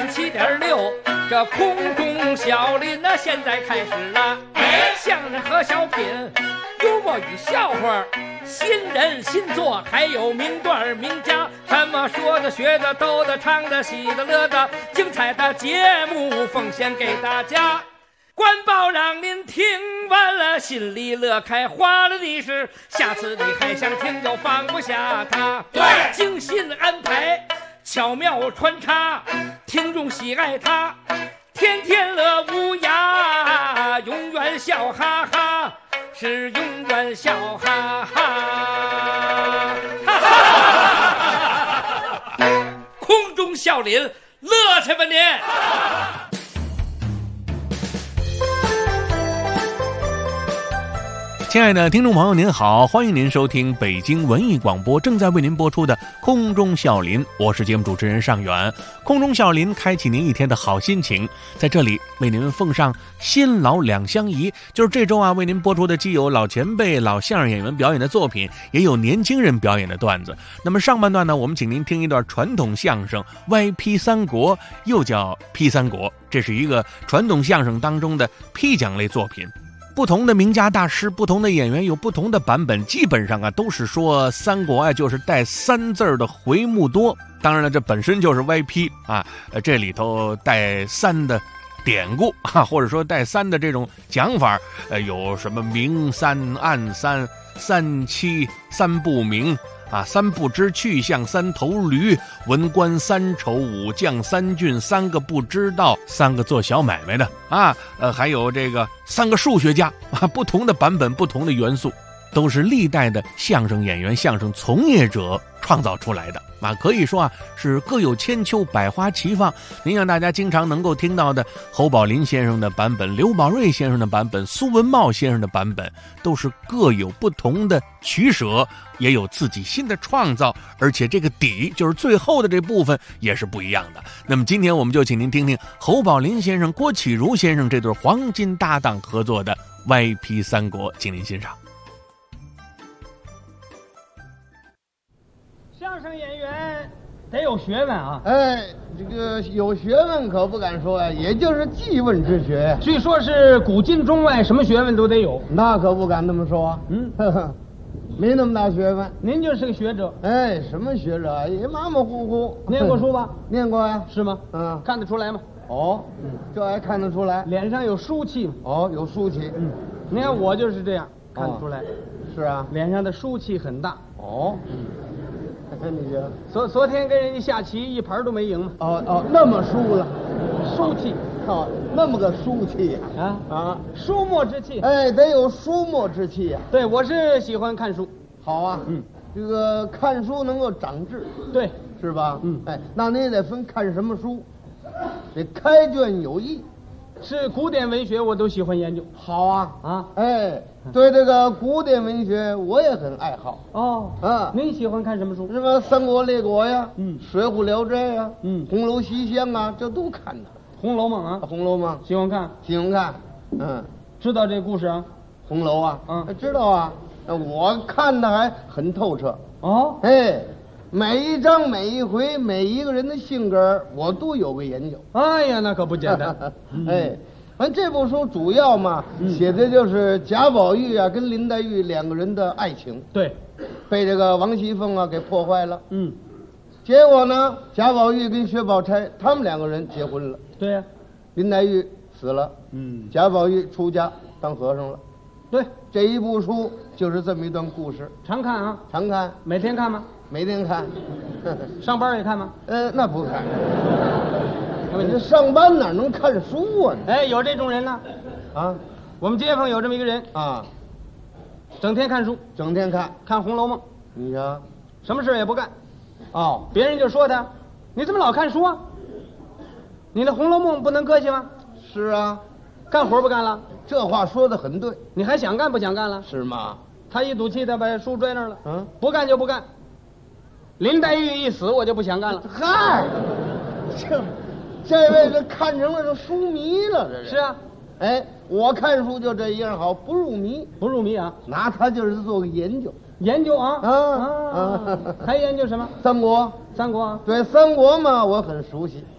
87.6，这空中小林呢，现在开始了。相声和小品，幽默与笑话，新人新作，还有名段名家，什么说的、学的、逗的、唱的、喜的、乐的，精彩的节目奉献给大家。官报让您听完了，心里乐开花了的是，下次你还想听就放不下它。 对， 精心安排，巧妙穿插，听众喜爱它，天天乐无涯，永远笑哈哈，是永远笑哈哈。空中笑林，乐去吧您！ 亲爱的听众朋友您好，欢迎您收听北京文艺广播正在为您播出的空中笑林，我是节目主持人尚远。空中笑林开启您一天的好心情，在这里为您奉上新老两相宜，就是这周为您播出的既有老前辈老相声演员表演的作品，也有年轻人表演的段子。那么上半段呢，我们请您听一段传统相声歪批三国，又叫批三国，这是一个传统相声当中的批讲类作品。不同的名家大师，不同的演员有不同的版本，基本上都是说三国就是带三字的回目多。当然了，这本身就是歪批这里头带三的典故或者说带三的这种讲法，有什么明三、暗三、三七、三不明三不知去向、三头驴、文官三丑、武将三俊、三个不知道、三个做小买卖的还有这个三个数学家不同的版本，不同的元素，都是历代的相声演员、相声从业者创造出来的可以说是各有千秋，百花齐放。您让大家经常能够听到的侯宝林先生的版本、刘宝瑞先生的版本、苏文茂先生的版本，都是各有不同的取舍，也有自己新的创造，而且这个底就是最后的这部分也是不一样的。那么今天我们就请您听听侯宝林先生、郭启儒先生这对黄金搭档合作的歪批三国，请您欣赏。 相声演员得有学问这个有学问可不敢说也就是技问之学。 据说是古今中外什么学问都得有。 那可不敢这么说没那么大学问。 您就是个学者。 什么学者也马马虎虎。 念过书吧？ 念过呀。 是吗？看得出来吗？ 这还看得出来。 脸上有书气吗？ 有书气。 你看我就是这样，看得出来。 是啊， 脸上的书气很大。 你觉得？ 昨天跟人家下棋，一盘都没赢嘛。 那么输了， 书气。 那么个书气书墨之气。 得有书墨之气呀。 对，我是喜欢看书。 好啊。这个看书能够长智。 对， 是吧？那你也得分看什么书，得开卷有益。 是古典文学，我都喜欢研究。 好啊。对这个古典文学我也很爱好。 您喜欢看什么书？ 什么三国列国呀，水浒聊斋呀，红楼西厢这都看的。 红楼梦红楼梦喜欢看。 知道这故事红楼知道我看的还很透彻。每一章每一回每一个人的性格我都有个研究。 哎呀，那可不简单。 反正这部书主要写的就是贾宝玉跟林黛玉两个人的爱情。 对， 被这个王熙凤给破坏了。结果呢，贾宝玉跟薛宝钗他们两个人结婚了。 对呀。 林黛玉死了。贾宝玉出家当和尚了。 对， 这一部书就是这么一段故事。 常看常看。 每天看吗？ 每天看。 上班也看吗？ 那不看。你上班哪能看书啊？ 有这种人呢。我们街坊有这么一个人整天看书， 整天看 《红楼梦》。 你瞧， 什么事也不干。 别人就说他，你怎么老看书啊？你的《红楼梦》不能搁下吗？ 是啊。 干活不干了？ 这话说得很对。 你还想干不想干了？ 是吗？ 他一赌气，他把书拽那儿了。不干就不干。林黛玉一死，我就不想干了。 嗨，这位这看成了这书迷了，这是啊。 我看书就这一样好，不入迷。 不入迷拿它就是做个研究。 研究还研究什么？ 三国。 三国对，三国嘛，我很熟悉。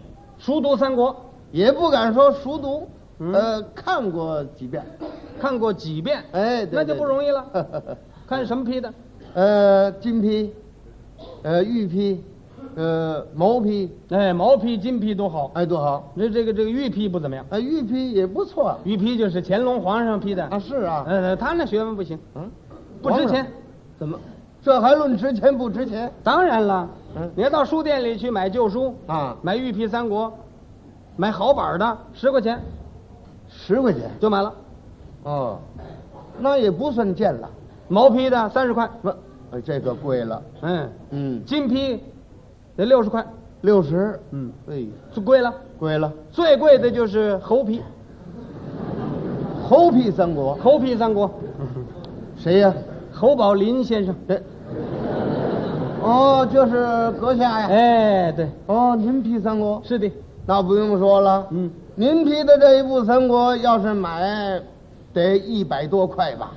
熟读三国， 也不敢说熟读，看过几遍。 看过几遍？ 哎，对那就不容易了。看什么批的？ 金批，玉批，毛批。 哎，毛批、金批都好。 哎，多好。 这个玉批不怎么样。 玉批也不错。 玉批就是乾隆皇上批的啊，是啊。 他那学问不行，不值钱。 怎么？这还论值钱不值钱？ 当然了。你要到书店里去买旧书啊， 买玉批三国，买好版的10块钱 ，10块钱就买了。 哦，那也不算贱了。 毛批的30块， 不，这个贵了。 金批得60块 ，60。 哎，最贵了， 贵了。 最贵的就是猴皮， 猴皮三国， 猴皮三国， 谁呀？ 侯宝林先生。 哦，就是阁下呀。 哎，对。 哦，您批三国？ 是的。 那不用说了。您批的这一部三国，要是买，得100多块吧？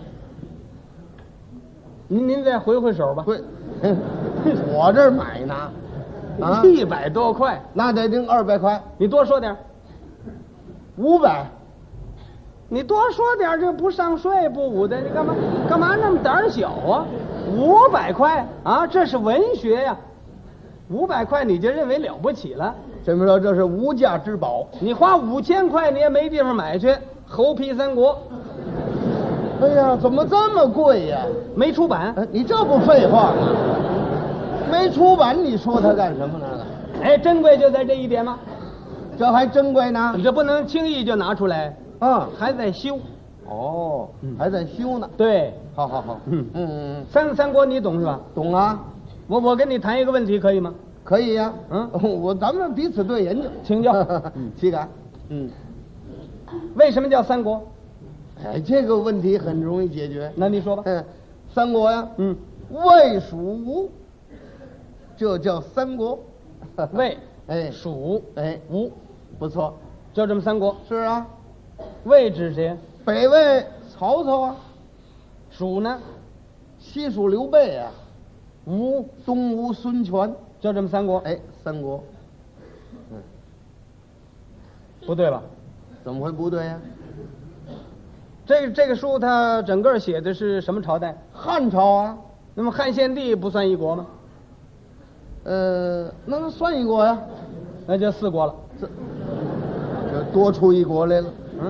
您再回手吧。 我这儿买呢。 啊，100多块， 那得定200块。 你多说点。 500。 你多说点，这不上税不武的，你干嘛那么胆小啊？500块啊，这是文学呀，500块你就认为了不起了？ 这么说，这是无价之宝。 你花5000块你也没地方买去。猴皮三国， 哎呀，怎么这么贵呀？ 没出版。 你这不废话吗？没出版，你说它干什么呢？ 哎，珍贵就在这一点吗？ 这还珍贵呢？ 你这不能轻易就拿出来。还在修。 哦，还在修呢。 对， 好。 三国你懂是吧？ 懂啊。 我跟你谈一个问题，可以吗？ 可以呀。咱们彼此对研究， 请教。 岂敢？ 为什么叫三国？ 哎，这个问题很容易解决。 那你说吧。 三国呀。魏蜀吴，这叫三国。 魏， 哎， 蜀， 哎， 吴， 不错， 就这么三国。 是啊。 魏指谁？ 北魏曹操啊。 蜀呢？ 西蜀刘备啊。 吴， 东吴孙权， 就这么三国。 哎，三国。 不对吧？ 怎么会不对呀？ 这个书它整个写的是什么朝代？ 汉朝啊。 那么汉献帝不算一国吗？ 那算一国呀。 那就4国了。 这多出一国来了。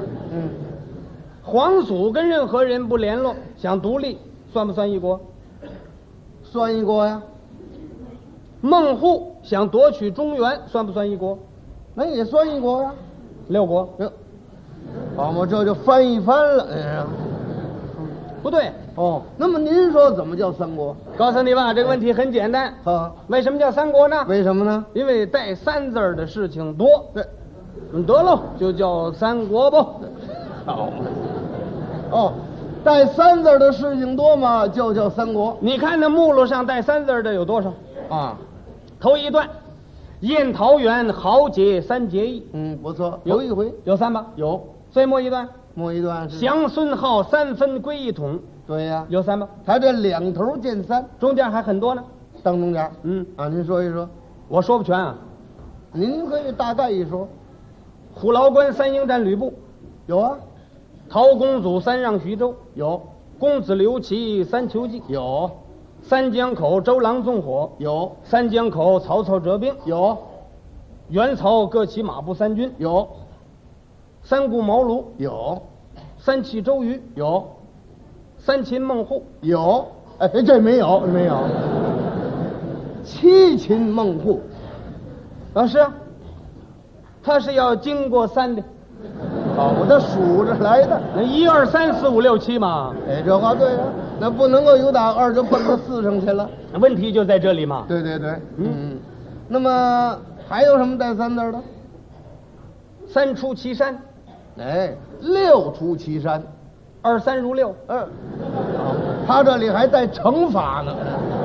皇祖跟任何人不联络，想独立，算不算一国？ 算一国呀。 孟户想夺取中原，算不算一国？ 那也算一国呀。 6国。 好嘛，这就翻一番了。 不对。 哦，那么您说怎么叫三国？ 告诉你吧，这个问题很简单。为什么叫三国呢？ 为什么呢？ 因为带3字的事情多。 对， 得喽，就叫三国不？ 好。哦，带3字的事情多嘛，就叫三国。 你看那目录上带3字的有多少？ 啊， 头一段，宴桃园，豪杰3结义。 不错，有一回有3吧？ 有。 最末一段， 末一段是降孙浩3分归一统。 对呀， 有3吧？ 他这2头见3， 中间还很多呢。 当中间，您说一说。 我说不全啊。 您可以大概一说。 虎牢关3应战吕布， 有啊。 陶公祖3让徐州， 有。 公子刘琦3求计， 有。 三江口周郎纵火， 有。 三江口曹操折兵， 有。 袁曹各起马步3军， 有。 三顾茅庐， 有。 三气周瑜， 有。 三擒孟获， 有。哎，这没有，没有。7擒孟获， 是啊，他是要经过3的。 好，我这数着来的。 那1、2、3、4、5、6、7嘛。 哎，这话对了，那不能够由打2就奔到4上去了。 问题就在这里嘛。 对对对，那么还有什么带3字的 ？3出祁山， 哎，6出祁山 ，2、3如6。 他这里还带乘法呢。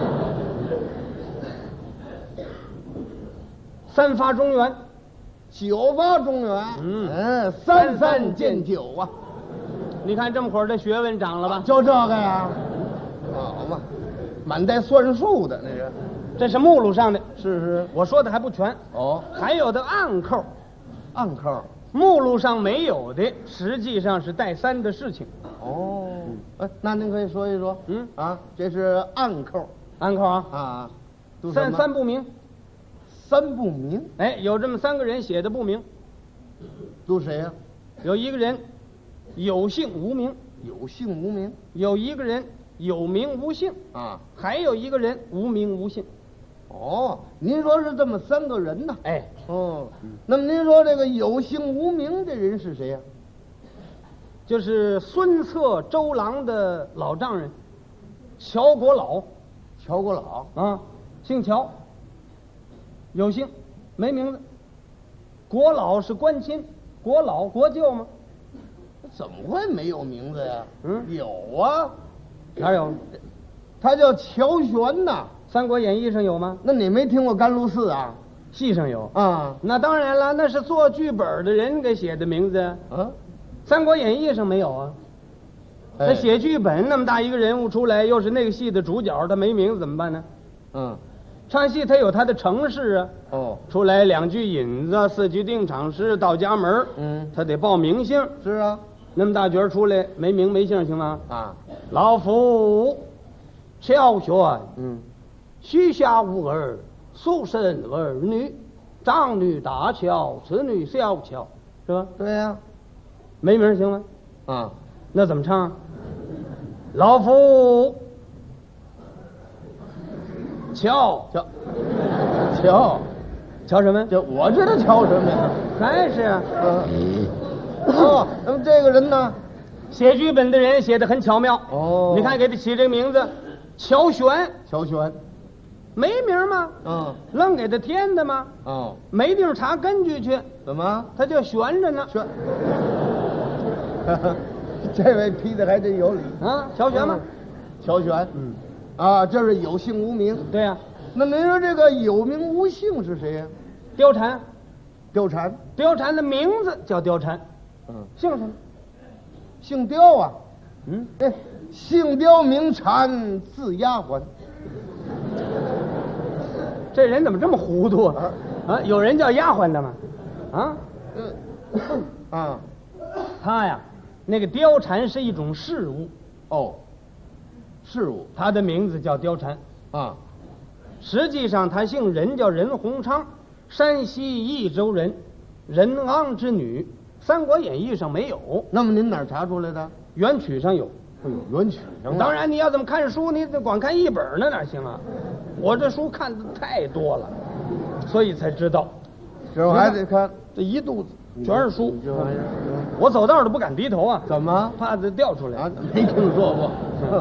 3发中原 ，9发中原。3、3见9啊。 你看这么会儿这学问长了吧？ 就这个呀。好嘛，满带算术的那是。 这是目录上的。 是， 我说的还不全。 哦， 还有的暗扣。 暗扣。 目录上没有的，实际上是带三的事情。 哦，那您可以说一说。这是暗扣。 暗扣啊啊， 三不明。 三不明。 哎，有这么3个人写的不明。 都谁呀？ 有一个人有姓无名。 有姓无名。 有一个人有名无姓啊， 还有一个人无名无姓。 哦，您说是这么3个人呢？ 哎， 哦，那么您说这个有姓无名这人是谁呀？ 就是孙策周郎的老丈人乔国老。 乔国老啊，姓乔，有姓，没名字。国老是官亲，国老国舅吗？ 怎么会没有名字呀？有啊， 哪有？ 他叫乔玄呐。 《三国演义》上有吗？ 那你没听过甘露寺啊？ 戏上有啊。 那当然了，那是做剧本的人给写的名字啊。《三国演义》上没有啊。他写剧本那么大一个人物出来，又是那个戏的主角，他没名字怎么办呢？唱戏他有他的程式啊。哦，出来2句引子，4句定场诗，到家门。他得报名姓。 是啊， 那么大角出来没名没姓行吗？ 啊， 老夫乔玄，膝下无儿，所生儿女，长女大乔，次女小乔，是吧？ 对呀。 没名行吗？ 啊， 那怎么唱？老夫乔什么？ 就我知道乔什么呀？ 还是啊。 那么这个人呢， 写剧本的人写得很巧妙。 哦， 你看给他起这个名字，乔玄。 乔玄， 没名吗？愣给他添的吗？没地方查根据去。 怎么？ 他就悬着呢。 悬。这位批的还真有理啊！乔玄吗？ 乔玄。这是有姓无名。 对呀。 那您说这个有名无姓是谁呀？ 貂蝉。 貂蝉的名字叫貂蝉。姓什么？ 姓貂啊。姓貂名蝉，字丫鬟。 这人怎么这么糊涂啊？有人叫丫鬟的吗？他呀，那个貂蝉是一种事物。 事物。 他的名字叫貂蝉。实际上他姓任，叫任鸿昌，山西益州人，任昂之女，《三国演义》上没有。 那么您哪儿查出来的？ 元曲上有。 元曲上。 当然，你要怎么看书，你光看一本那哪行啊？我这书看的太多了，所以才知道。 这我还得看这一肚子全是书， 这玩意儿， 我走道都不敢低头啊。 怎么？ 怕它掉出来啊？没听说过。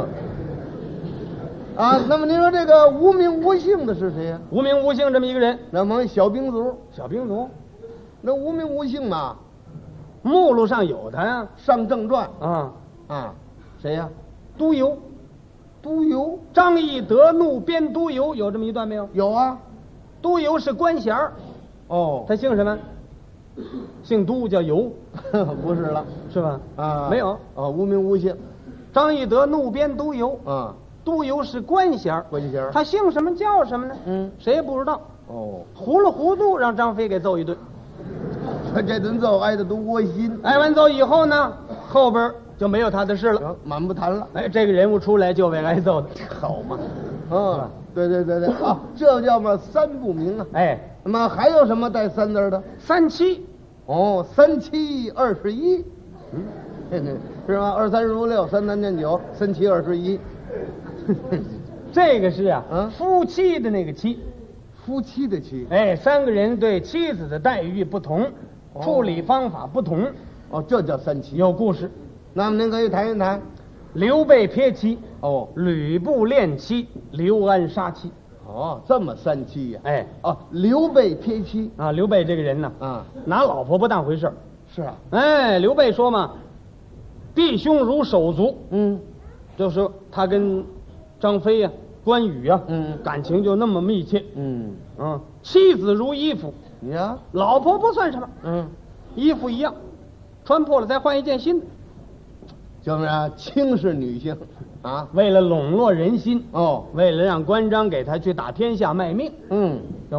那么您说这个无名无姓的是谁呀？ 无名无姓这么一个人， 那么小兵卒。那无名无姓嘛， 目录上有他呀。 上正传谁呀？ 督邮。张翼德怒鞭督邮，有这么一段没有？ 有啊。 督邮是官衔儿。他姓什么？姓都，叫邮。 不是了， 是吧？没有。 无名无姓。 张翼德怒鞭督邮。督邮是官衔儿。他姓什么叫什么呢？谁也不知道。糊里糊涂让张飞给揍一顿。 这顿揍挨得都窝心。 挨完揍以后呢，后边就没有他的事了， 满不谈了。 这个人物出来就为挨揍的， 好嘛。对，这叫嘛三不明啊。那么还有什么带3字的 ？3七。 3七21。是吗？2、3、5、6，3、3、见9，3、7、21。 这个是夫妻的那个妻。 夫妻的妻。 三个人对妻子的待遇不同，处理方法不同。 这叫3七。 有故事。 那么您可以谈一谈。 刘备撇妻。 吕布恋妻，刘安杀妻。 这么3七呀。刘备撇妻啊。刘备这个人呢，拿老婆不当回事儿。 是啊。 刘备说嘛，弟兄如手足。就是他跟张飞呀、关羽呀，感情就那么密切。妻子如衣服。老婆不算什么。衣服一样，穿破了再换一件新的。 就是轻视女性为了笼络人心。为了让关张给他去打天下卖命。懂吧？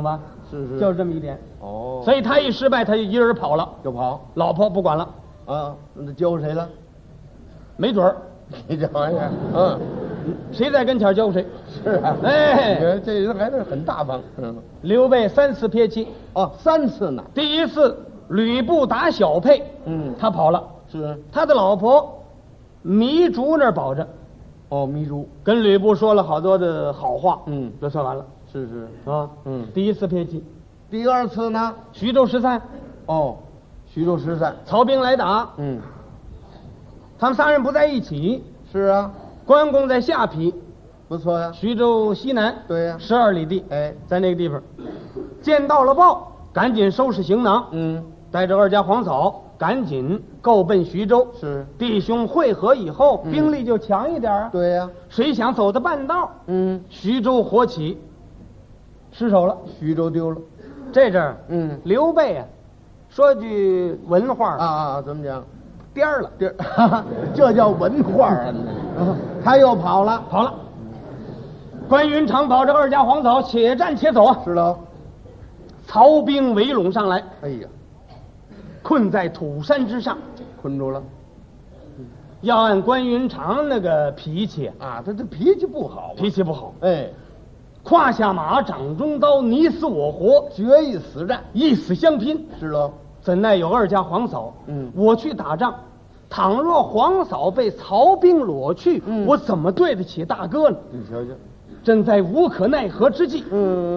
是， 就这么一点。 哦， 所以他一失败，他就一人跑了， 就跑。 老婆不管了啊，那交谁了？ 没准儿。 你这玩意儿， 谁在跟前交谁。 是啊， 哎， 这人还是很大方。 刘备3次撇妻。 哦，3次呢。 第一次吕布打小沛，他跑了。 是他的老婆糜竺那儿保着。 哦，糜竺跟吕布说了好多的好话。这算完了。 是啊，第一次撇妻。 第2次呢？ 徐州失散。 哦，徐州失散， 曹兵来打。他们3人不在一起。 是啊， 关公在下邳， 不错呀。 徐州西南， 对呀 ，12里地。 哎， 在那个地方，见到了报，赶紧收拾行囊。带着2家黄嫂，赶紧够奔徐州。 是， 弟兄会合以后，兵力就强一点啊。 对呀。 谁想走到半道，徐州火起，失手了， 徐州丢了。 这阵儿，刘备啊，说句文话啊，怎么讲？ 颠儿了， 颠儿，这叫文化啊！他又跑了。 关云长保着2家黄嫂，且战且走啊！ 是喽。 曹兵围拢上来， 哎呀， 困在土山之上， 困住了。 要按关云长那个脾气啊，他这脾气不好， 脾气不好。 哎， 胯下马，掌中刀，你死我活， 决一死战， 一死相拼。 是喽。 怎奈有2家黄嫂，我去打仗，倘若黄嫂被曹兵裸去，我怎么对得起大哥呢？ 你瞧瞧， 正在无可奈何之际，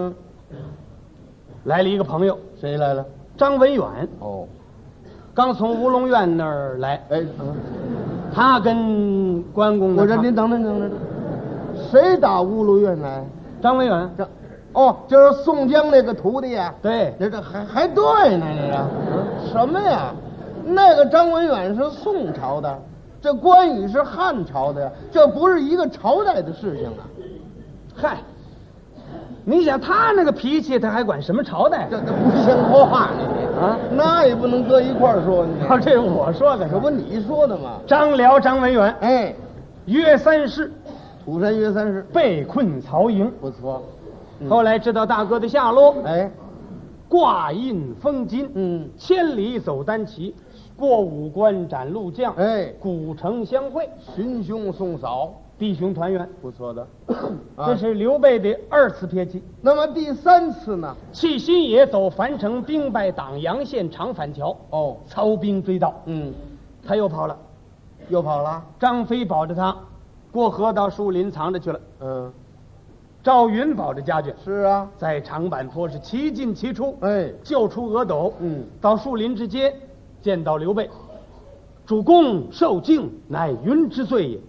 来了一个朋友。 谁来了？ 张文远。 哦， 刚从乌龙院那儿来。 哎， 他跟关公。 我说您等等，谁打乌龙院来？ 张文远。 哦，就是宋江那个徒弟呀。 对， 这还对呢，这个什么呀？那个张文远是宋朝的，这关羽是汉朝的呀，这不是一个朝代的事情啊。 嗨，你想他那个脾气，他还管什么朝代？ 这不像话呢啊！那也不能搁一块儿说。 这是我说的， 这不你说的吗？ 张辽、张文远， 哎， 约3世， 土山约3世， 被困曹营， 不错。 后来知道大哥的下落， 哎， 挂印封金，千里走单骑，过五关斩六将， 哎， 古城相会， 寻兄送嫂， 弟兄团圆， 不错的。 这是刘备的2次撇妻。 那么第3次呢？ 弃新野走樊城，兵败党阳县长反桥。 哦， 曹兵追到，他又跑了，张飞保着他，过河到树林藏着去了。赵云保着家眷。 是啊， 在长坂坡是齐进齐出， 哎， 救出阿斗。到树林之间，见到刘备，主公受敬，乃云之罪也。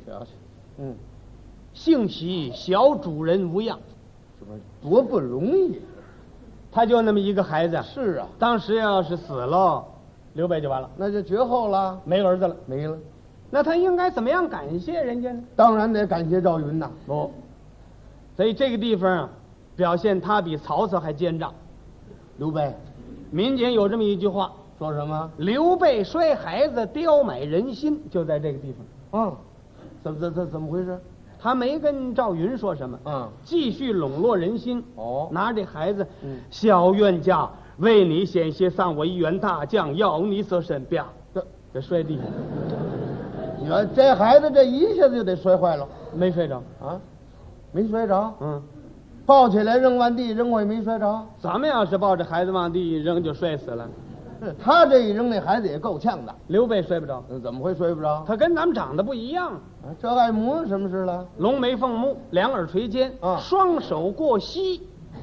幸喜小主人无恙， 这不多不容易。 他就那么一个孩子。 是啊， 当时要是死了，刘备就完了， 那就绝后了， 没儿子了， 没了。 那他应该怎么样感谢人家呢？ 当然得感谢赵云呐。 不，所以这个地方啊，表现他比曹操还奸诈。 刘备， 民间有这么一句话， 说什么？ 刘备摔孩子，刁买人心，就在这个地方。 怎么回事？ 他没跟赵云说什么，继续笼络人心。拿这孩子，小冤家，为你险些丧我一员大将，要你所审。啪，这摔地下。 你说这孩子这一下子就得摔坏了， 没摔着啊？没摔着？抱起来扔完地，扔过也没摔着。 咱们要是抱着孩子往地一扔，就摔死了。 他这一扔，那孩子也够呛的。 刘备摔不着， 怎么会摔不着？ 他跟咱们长得不一样。 这爱模什么事了？ 龙眉凤目，两耳垂肩，双手过膝，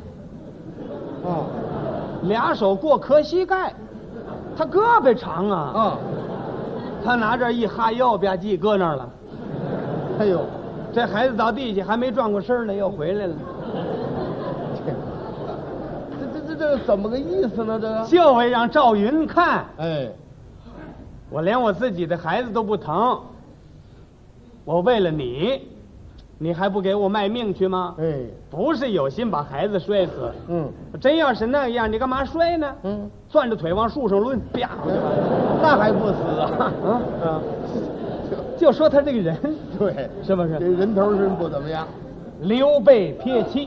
俩手过磕膝盖，他胳膊长啊。他拿这一哈腰吧唧搁那儿了。 哎呦， 这孩子到地下还没转过身呢，又回来了。 这怎么个意思呢？这个就为让赵云看， 我连我自己的孩子都不疼，我为了你，你还不给我卖命去吗？不是有心把孩子摔死，真要是那样，你干嘛摔呢？攥着腿往树上抡，啪， 那还不死啊？ 就说他这个人， 对， 是不是？ 这人头是不怎么样。 刘备撇妻，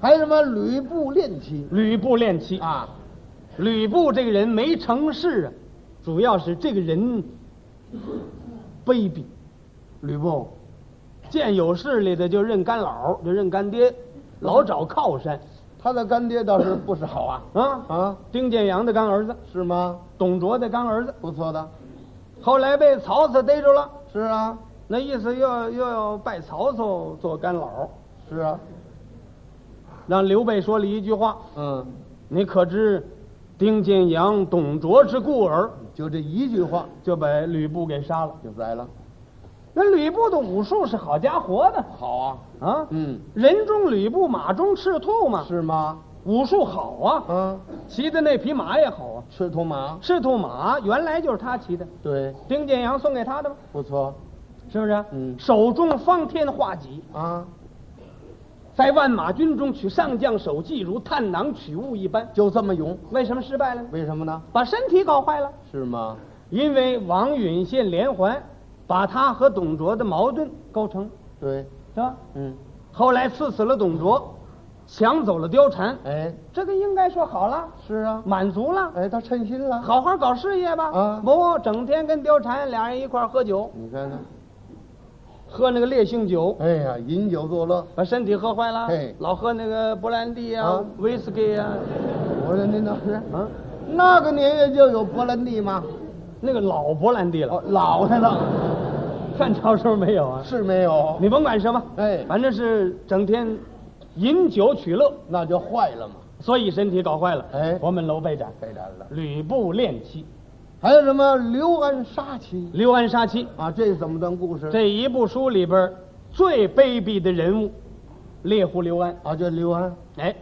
还有什么吕布恋妻？ 吕布恋妻啊， 吕布这个人没成事啊，主要是这个人卑鄙。 吕布见有势力的就认干老，就认干爹，老找靠山。 他的干爹倒是不少啊。 丁建阳的干儿子是吗？ 董卓的干儿子， 不错的。 后来被曹操逮住了。 是啊， 那意思又要拜曹操做干老。 是啊， 让刘备说了一句话，你可知丁建阳、董卓之故耳？ 就这一句话就把吕布给杀了， 就宰了。 那吕布的武术是好家伙的， 好啊， 人中吕布，马中赤兔嘛， 是吗？ 武术好啊，骑的那匹马也好啊， 赤兔马， 赤兔马原来就是他骑的， 对， 丁建阳送给他的吗？ 不错， 是不是？手中方天画戟啊， 在万马军中取上将首级，如探囊取物一般， 就这么勇。 为什么失败了呢？ 为什么呢？ 把身体搞坏了。 是吗？ 因为王允献连环，把他和董卓的矛盾构成， 对， 是吧？后来刺死了董卓，抢走了貂蝉，这个应该说好了， 是啊， 满足了， 他称心了， 好好搞事业吧。不，整天跟貂蝉俩人一块喝酒， 你看看， 喝那个烈性酒， 饮酒作乐， 把身体喝坏了，老喝那个勃兰地啊、威士忌啊。 勃兰地那是那个年月就有勃兰地吗？ 那个老勃兰地了， 老的了。 汉朝时候没有啊？ 是没有。 你甭管什么，反正是整天饮酒取乐， 那就坏了嘛。 所以身体搞坏了。我们楼被斩， 了。 吕布恋妻， 还有什么刘安杀妻？ 刘安杀妻啊，这是怎么段故事？ 这一部书里边最卑鄙的人物，猎户刘安啊，这刘安。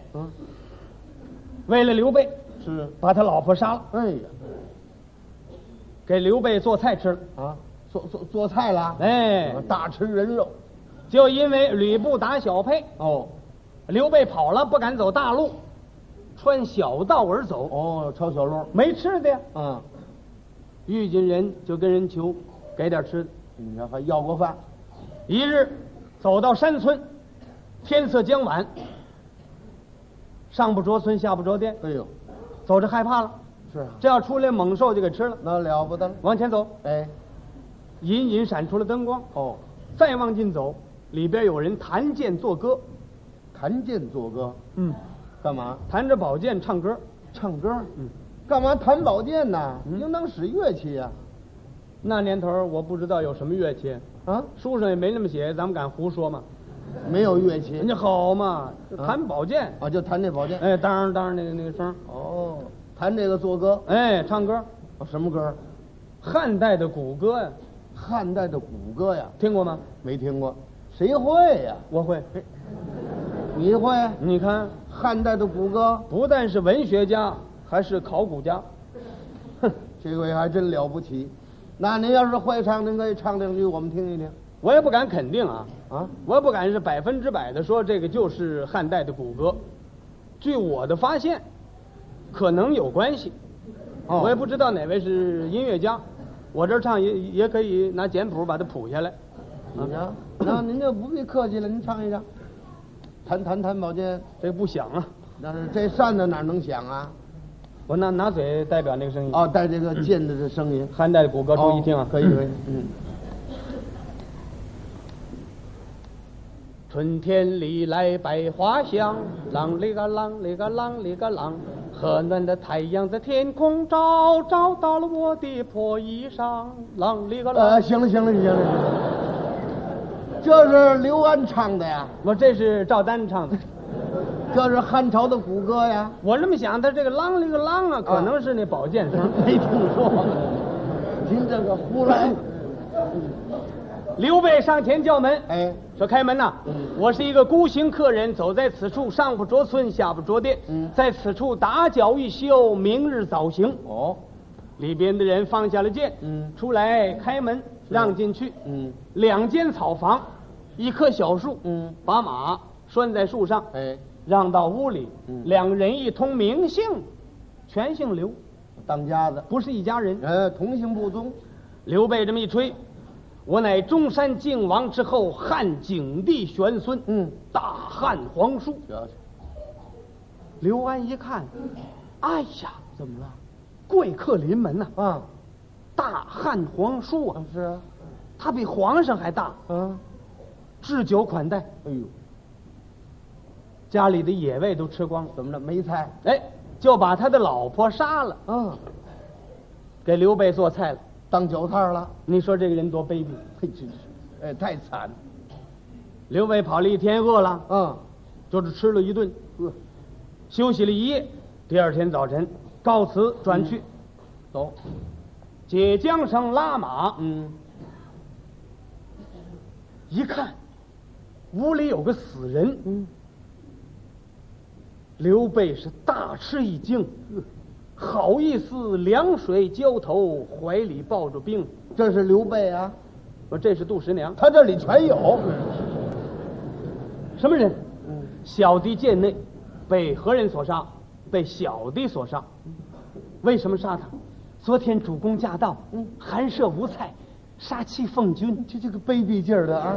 为了刘备， 是把他老婆杀了。给刘备做菜吃了啊，做菜了。大吃人肉。 就因为吕布打小沛，刘备跑了，不敢走大路，穿小道而走。 抄小路， 没吃的呀。遇见人就跟人求，给点吃的。 你看还要过饭。 一日走到山村，天色将晚，上不着村，下不着店。走着害怕了。 是啊， 这要出来猛兽就给吃了， 那了不得了。 往前走，隐隐闪出了灯光。再往近走，里边有人弹剑作歌。 弹剑作歌？干嘛？ 弹着宝剑唱歌。 唱歌？干嘛弹宝剑呢？应当使乐器呀。 那年头我不知道有什么乐器啊，书上也没那么写，咱们敢胡说吗？ 没有乐器， 人家好嘛，弹宝剑啊，就弹这宝剑。 当那个声。 弹这个作歌， 唱歌。 什么歌？ 汉代的古歌呀。 汉代的古歌呀， 听过吗？ 没听过。谁会呀？ 我会。 你会？ 你看汉代的古歌， 不但是文学家，还是考古家。 哼，这位还真了不起。那您要是会唱，您可以唱两句我们听一听。 我也不敢肯定啊，我也不敢是100%的说这个就是汉代的古歌。据我的发现，可能有关系。我也不知道哪位是音乐家，我这儿唱也可以拿简谱把它谱下来。 那您就不必客气了，您唱一唱。弹宝剑， 这个不响啊。 那是这扇子哪能响啊？ 我拿嘴代表那个声音。 带这个剑的这声音。 汉代的古歌，注意听啊。 可以。 春天里来百花香，啷里个啷里个啷里个啷，和暖的太阳在天空照，照到了我的破衣裳，啷里个啷。 行了，这是刘安唱的呀？ 这是赵丹唱的。 这是汉朝的古歌呀？ 我这么想，他这个啷里个啷啊，可能是那宝剑声。 没听说。您这个胡来。 刘备上前叫门，说开门呐！我是一个孤行客人，走在此处，上不着村，下不着店，在此处打搅一宿，明日早行。里边的人放下了剑，出来开门让进去。2间草房，一棵小树，把马拴在树上，让到屋里。2人一通名姓，全姓刘， 当家的， 不是一家人， 同姓不宗。 刘备这么一吹，我乃中山靖王之后汉景帝玄孙，大汉皇叔。 刘安一看，哎呀， 怎么了？ 贵客临门呐！ 啊， 大汉皇叔啊， 是啊， 他比皇上还大。置酒款待。 哎呦， 家里的野味都吃光了， 怎么了？没菜？ 哎，就把他的老婆杀了，给刘备做菜了， 当酒菜了。 你说这个人多卑鄙！ 嘿，真是，哎，太惨了。 刘备跑了一天，饿了，就是吃了一顿，休息了一夜。第二天早晨，告辞转去， 走， 解缰绳拉马，一看，屋里有个死人，刘备是大吃一惊，好意思凉水浇头，怀里抱着冰。 这是刘备啊？ 这是杜十娘， 他这里全有。 什么人？小弟贱内，被何人所杀？被小弟所杀。为什么杀他？昨天主公驾到，寒舍无菜，杀气奉君。 这个卑鄙劲儿的啊！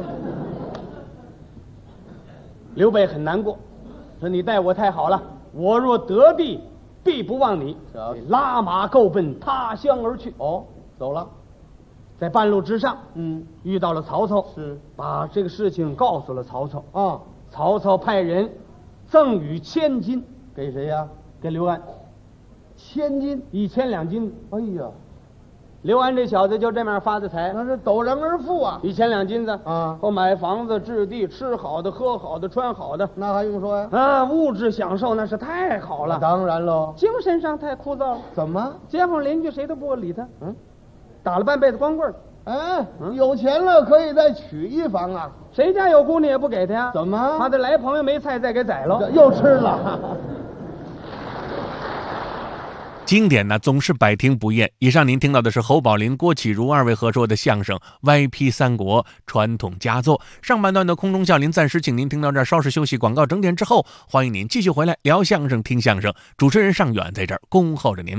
刘备很难过，说你待我太好了，我若得地，必不忘你。拉马够奔他乡而去。 走了。 在半路之上，遇到了曹操， 是把这个事情告诉了曹操。 曹操派人赠与1000金给谁呀？ 给刘安。 1000金 ，1000两金。 哎呀， 刘安这小子就这么发的财， 那是陡然而富啊 ！1000两金子啊， 后买房子、置地、吃好的、喝好的、穿好的， 那还用说呀？ 物质享受那是太好了。 当然喽。 精神上太枯燥了。 怎么？ 街坊邻居谁都不理他。打了半辈子光棍。 有钱了可以再娶一房啊？ 谁家有姑娘也不给他呀？ 怎么？ 他的来朋友没菜再给宰了， 又吃了。 经典呢总是百听不厌。以上您听到的是侯宝林、郭启儒二位合说的相声《歪批三国》传统佳作。上半段的空中笑林暂时请您听到这儿，稍事休息，广告整点之后，欢迎您继续回来聊相声、听相声。主持人尚远在这儿恭候着您。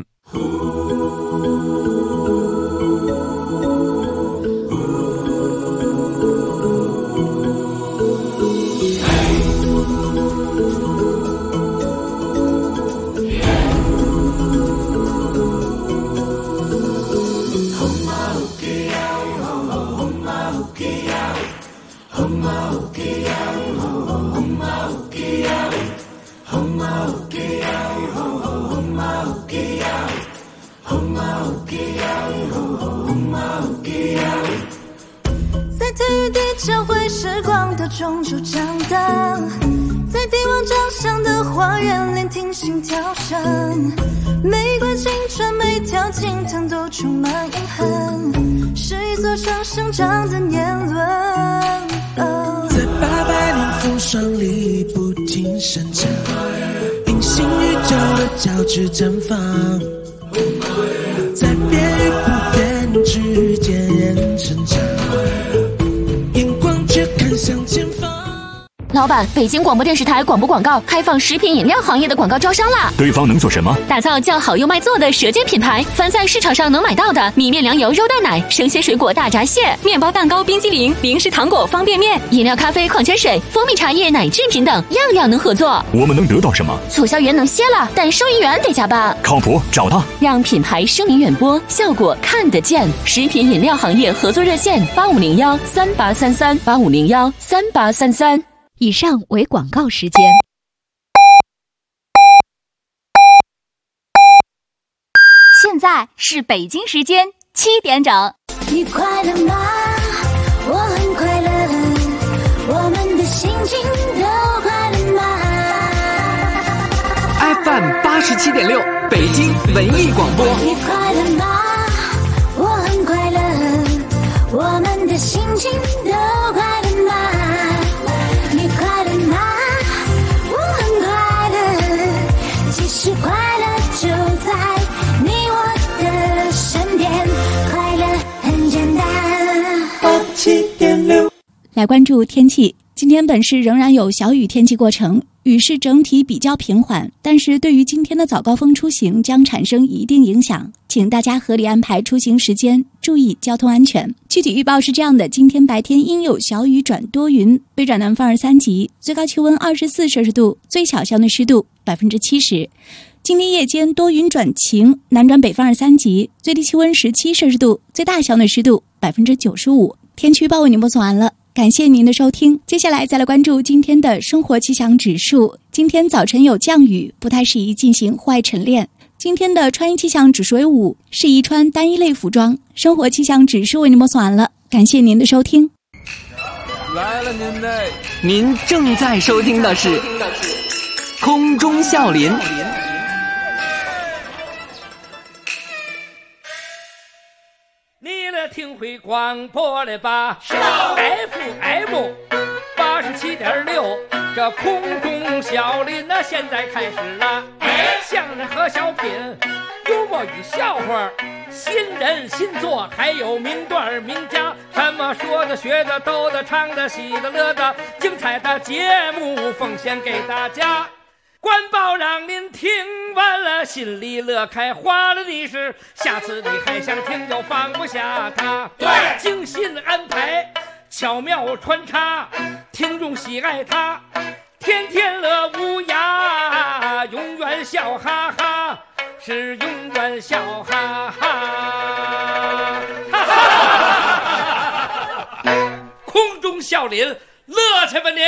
在体育地教会时光的终究长大，在帝王掌上的花园聆听心跳声，每段青春每条青藤都充满遗憾，是一座城生长的年轮。 在800年风霜里不停生长，平行宇宙的交织绽放，在变与不变之间人成长，眼光却看向前方。 老板，北京广播电视台广播广告开放食品饮料行业的广告招商啦！ 对方能做什么？ 打造叫好又卖座的舌尖品牌，凡在市场上能买到的米面粮油肉蛋奶、生鲜水果大闸蟹、面包蛋糕、冰激凌、零食糖果、方便面、饮料咖啡、矿泉水、蜂蜜茶叶、奶制品等，样样能合作。 我们能得到什么？ 促销员能歇了，但收银员得加班。 靠谱，找他， 让品牌声名远播，效果看得见。食品饮料行业合作热线8501383385013833。以上为广告时间。 现在是北京时间7点整。 你快乐吗？我很快乐，我们的心情都快乐吗 ？FM 87.6，北京文艺广播。 你快乐吗？我很快乐，我们的心情都快乐吗？你快乐吗？我很快乐，其实快乐就在你我的身边，快乐很简单。 来关注天气，今天本市仍然有小雨天气过程， 雨势整体比较平缓，但是对于今天的早高峰出行将产生一定影响，请大家合理安排出行时间，注意交通安全。具体预报是这样的：今天白天阴有小雨转多云，北转南风2、3级，最高气温24摄氏度，最小相对湿度70%。今天夜间多云转晴，南转北风2、3级，最低气温17摄氏度，最大相对湿度95%。天气预报为您播送完了。感谢您的收听，接下来再来关注今天的生活气象指数。今天早晨有降雨，不太适宜进行户外晨练。今天的穿衣气象指数为5，适宜穿单一类服装。生活气象指数为您播送完了，感谢您的收听。 来了您嘞！您正在收听的是空中笑林。 你来听会广播了吧？FM 87.6，这空中笑林那现在开始了。相声和小品，幽默与笑话，新人新作，还有名段名家，什么说的、学的、逗的、唱的、喜的、乐的，精彩的节目奉献给大家。官报让您听完了心里乐开花了，你是下次你还想听就放不下它。对，精心安排，巧妙穿插，听众喜爱它，天天乐无涯，永远笑哈哈，是永远笑哈哈。空中笑林，乐去吧您！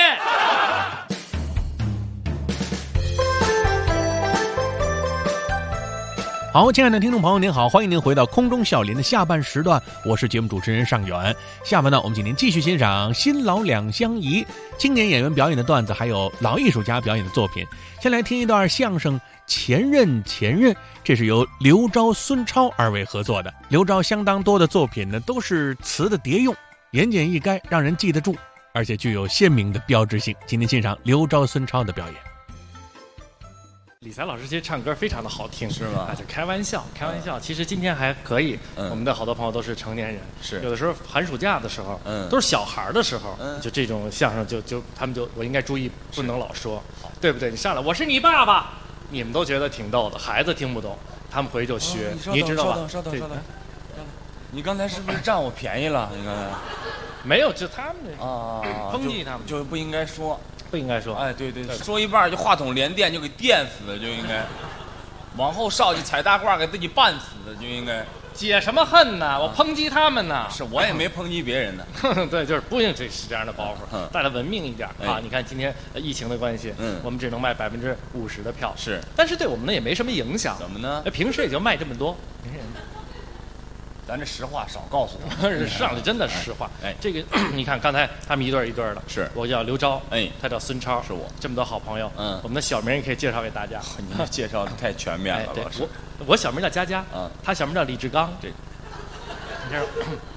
好，亲爱的听众朋友您好，欢迎您回到空中笑林的下半时段，我是节目主持人尚远。下面呢，我们今天继续欣赏新老两相宜，青年演员表演的段子，还有老艺术家表演的作品。先来听一段相声《前任前任》，这是由刘钊、孙超二位合作的。刘钊相当多的作品呢，都是词的叠用，言简意赅，让人记得住，而且具有鲜明的标志性。今天欣赏刘钊、孙超的表演。 李才老师其实唱歌非常的好听， 是吗？ 就开玩笑，开玩笑。其实今天还可以，我们的好多朋友都是成年人， 是有的时候寒暑假的时候，都是小孩的时候，就这种相声就他们就我应该注意，不能老说，对不对？你上来我是你爸爸，你们都觉得挺逗的，孩子听不懂，他们回去就学，你知道吧？ 稍等，你刚才是不是占我便宜了？你刚才没有，就他们抨击他们， 就不应该说。 不应该说， 哎，对，说一半就话筒连电就给电死了，就应该往后上去踩大褂给自己绊死的，就应该解什么恨呢？我抨击他们呢， 是我也没抨击别人呢。 对，就是不应这是这样的包袱，大家文明一点啊！你看今天疫情的关系，我们只能卖50%的票， 是， 但是对我们呢也没什么影响。 怎么呢？ 平时也就卖这么多。 咱这实话少告诉我， 上来真的是实话。 哎， 这个你看，刚才他们一对一对的， 是我叫刘钊， 哎， 他叫孙超， 是我， 这么多好朋友，我们的小名也可以介绍给大家。 你介绍的太全面了，老师。 我小名叫佳佳，他小名叫李志刚， 这， 你这，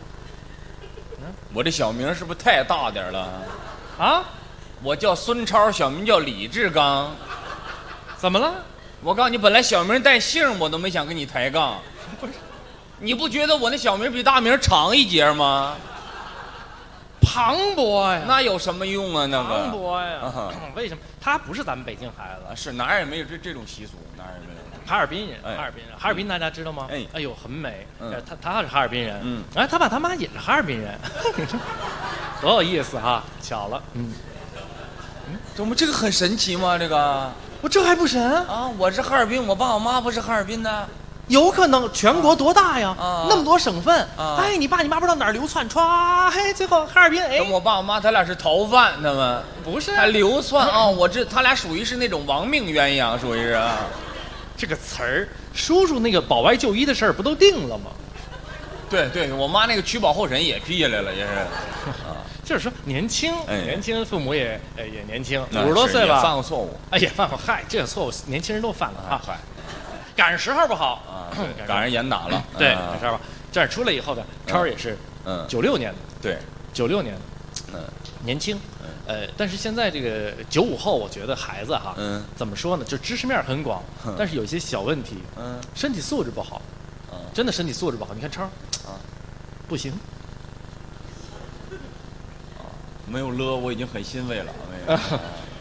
我这小名是不是太大点了？ 啊， 我叫孙超，小名叫李志刚， 怎么了？ 我告诉你，本来小名带姓，我都没想跟你抬杠，不是。你不觉得我那小名比大名长一截吗？ 庞博呀， 那有什么用啊？那个庞博呀，为什么？他不是咱们北京孩子， 是哪儿也没有这种习俗，哪儿也没有。 哈尔滨人，哈尔滨大家知道吗？哎呦，很美。他是哈尔滨人，他爸他妈也是哈尔滨人，多有意思哈！巧了， 怎么这个很神奇吗？这个我这还不神啊！我是哈尔滨，我爸我妈不是哈尔滨的。 有可能，全国多大呀？那么多省份，哎，你爸你妈不知道哪儿流窜，歘，嘿，最后哈尔滨，哎， 我爸我妈他俩是逃犯，他们不是， 还流窜啊！我这他俩属于是那种亡命鸳鸯，属于是啊。 这个词儿，叔叔那个保外就医的事儿不都定了吗？ 对，我妈那个取保候审也批下来了，也是， 就是说年轻，年轻，父母也年轻，50多岁吧， 犯过错误， 哎也犯过，嗨，这个错误年轻人都犯了啊，嗨。赶上时候不好啊，赶上严打了。 对，赶上吧。这儿出来以后呢，超也是，96年的， 对 ，96年的，年轻，但是现在这个95后，我觉得孩子哈，怎么说呢，就知识面很广，但是有些小问题，身体素质不好，真的身体素质不好。你看超，不行， 没有了，我已经很欣慰了。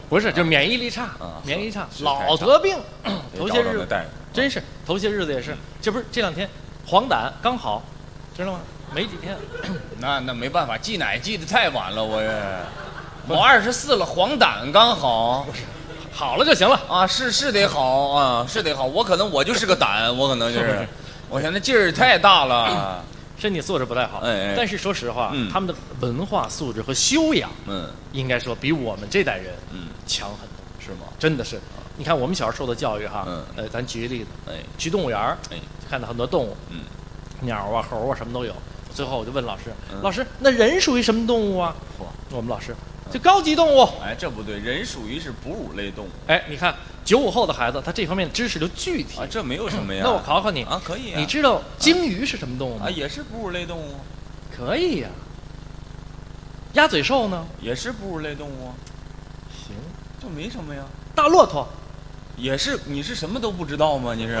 不是，就是免疫力差，免疫力差，老得病。头些日子真是头些日子也是，这不是这2天黄疸刚好，知道吗？没几天。 那没办法，忌奶忌得太晚了，我24了，黄疸刚好。 好了就行了啊，是得好啊，是得好。我可能就是个胆，我可能就是，我现在劲儿太大了， 身体素质不太好。但是说实话，他们的文化素质和修养，应该说比我们这代人，强很多，是吗？真的是。你看我们小时候受的教育哈，咱举个例子，去动物园，看到很多动物，鸟啊、猴啊什么都有。最后我就问老师，老师，那人属于什么动物啊？我们老师。就高级动物， 哎，这不对，人属于是哺乳类动物。 哎，你看95后的孩子，他这方面知识就具体啊，这没有什么呀。 那我考考你啊，可以啊。 你知道鲸鱼是什么动物吗？ 啊，也是哺乳类动物。 可以呀。鸭嘴兽呢？ 也是哺乳类动物。 行， 这没什么呀。 大骆驼， 也是。你是什么都不知道吗？你是？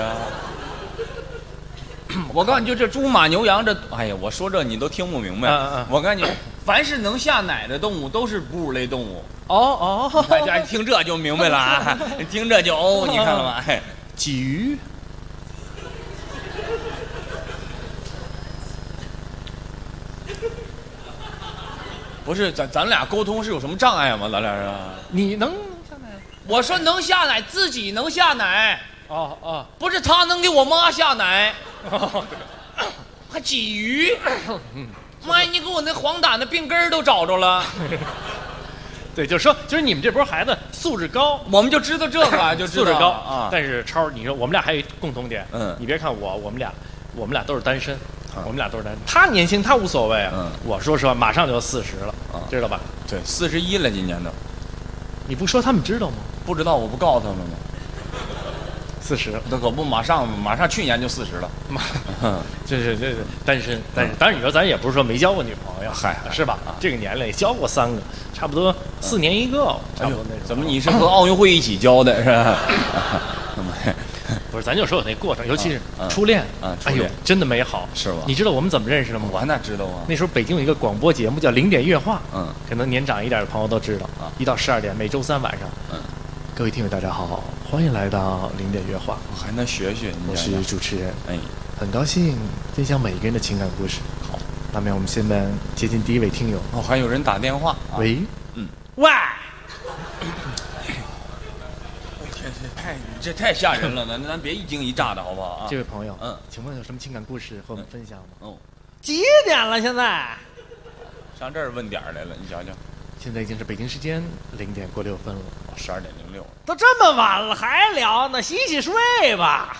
我告诉你，就这猪马牛羊这，哎呀，我说这你都听不明白。我告诉你，凡是能下奶的动物都是哺乳类动物。大家听这就明白了啊！听这就你看了吗？哎， 鲫鱼。 不是，咱俩沟通是有什么障碍吗？咱俩是？ 你能下奶？ 我说能下奶，自己能下奶。不是他能给我妈下奶。还鲫鱼，妈呀！你给我那黄疸的病根都找着了。 对，就是说，就是你们这波孩子素质高， 我们就知道这个，就素质高啊。但是超，你说我们俩还有共同点，你别看我们俩都是单身，我们俩都是单身。他年轻，他无所谓啊。我说实话，马上就要40了，知道吧？ 对，41了，今年都。 你不说他们知道吗？ 不知道，我不告诉他们吗 ？40， 那可不，马上去年就40了。 这单身，当然你说咱也不是说没交过女朋友，是吧？这个年龄也交过3个，差不多4年1个，差不多那种。 怎么你是和奥运会一起交的是吧？ 不是，咱就说有那过程，尤其是初恋哎呦，真的美好， 是吧？ 你知道我们怎么认识的吗？ 我哪知道啊？ 那时候北京有一个广播节目叫0点乐话，可能年长一点的朋友都知道，1到12点，每周3晚上，各位听友大家好，欢迎来到0点乐话， 我还能学， 我是主持人，很高兴分享每一个人的情感故事。 好， 那么我们现在接近第一位听友， 还有人打电话， 喂，喂。 这太吓人了，咱别一惊一乍的好不好啊？ 这位朋友，请问有什么情感故事和我们分享吗？ 几点了？现在上这儿问点来了，你瞧瞧， 现在已经是北京时间0点过6分了 ，12:06， 都这么晚了还聊呢，洗洗睡吧。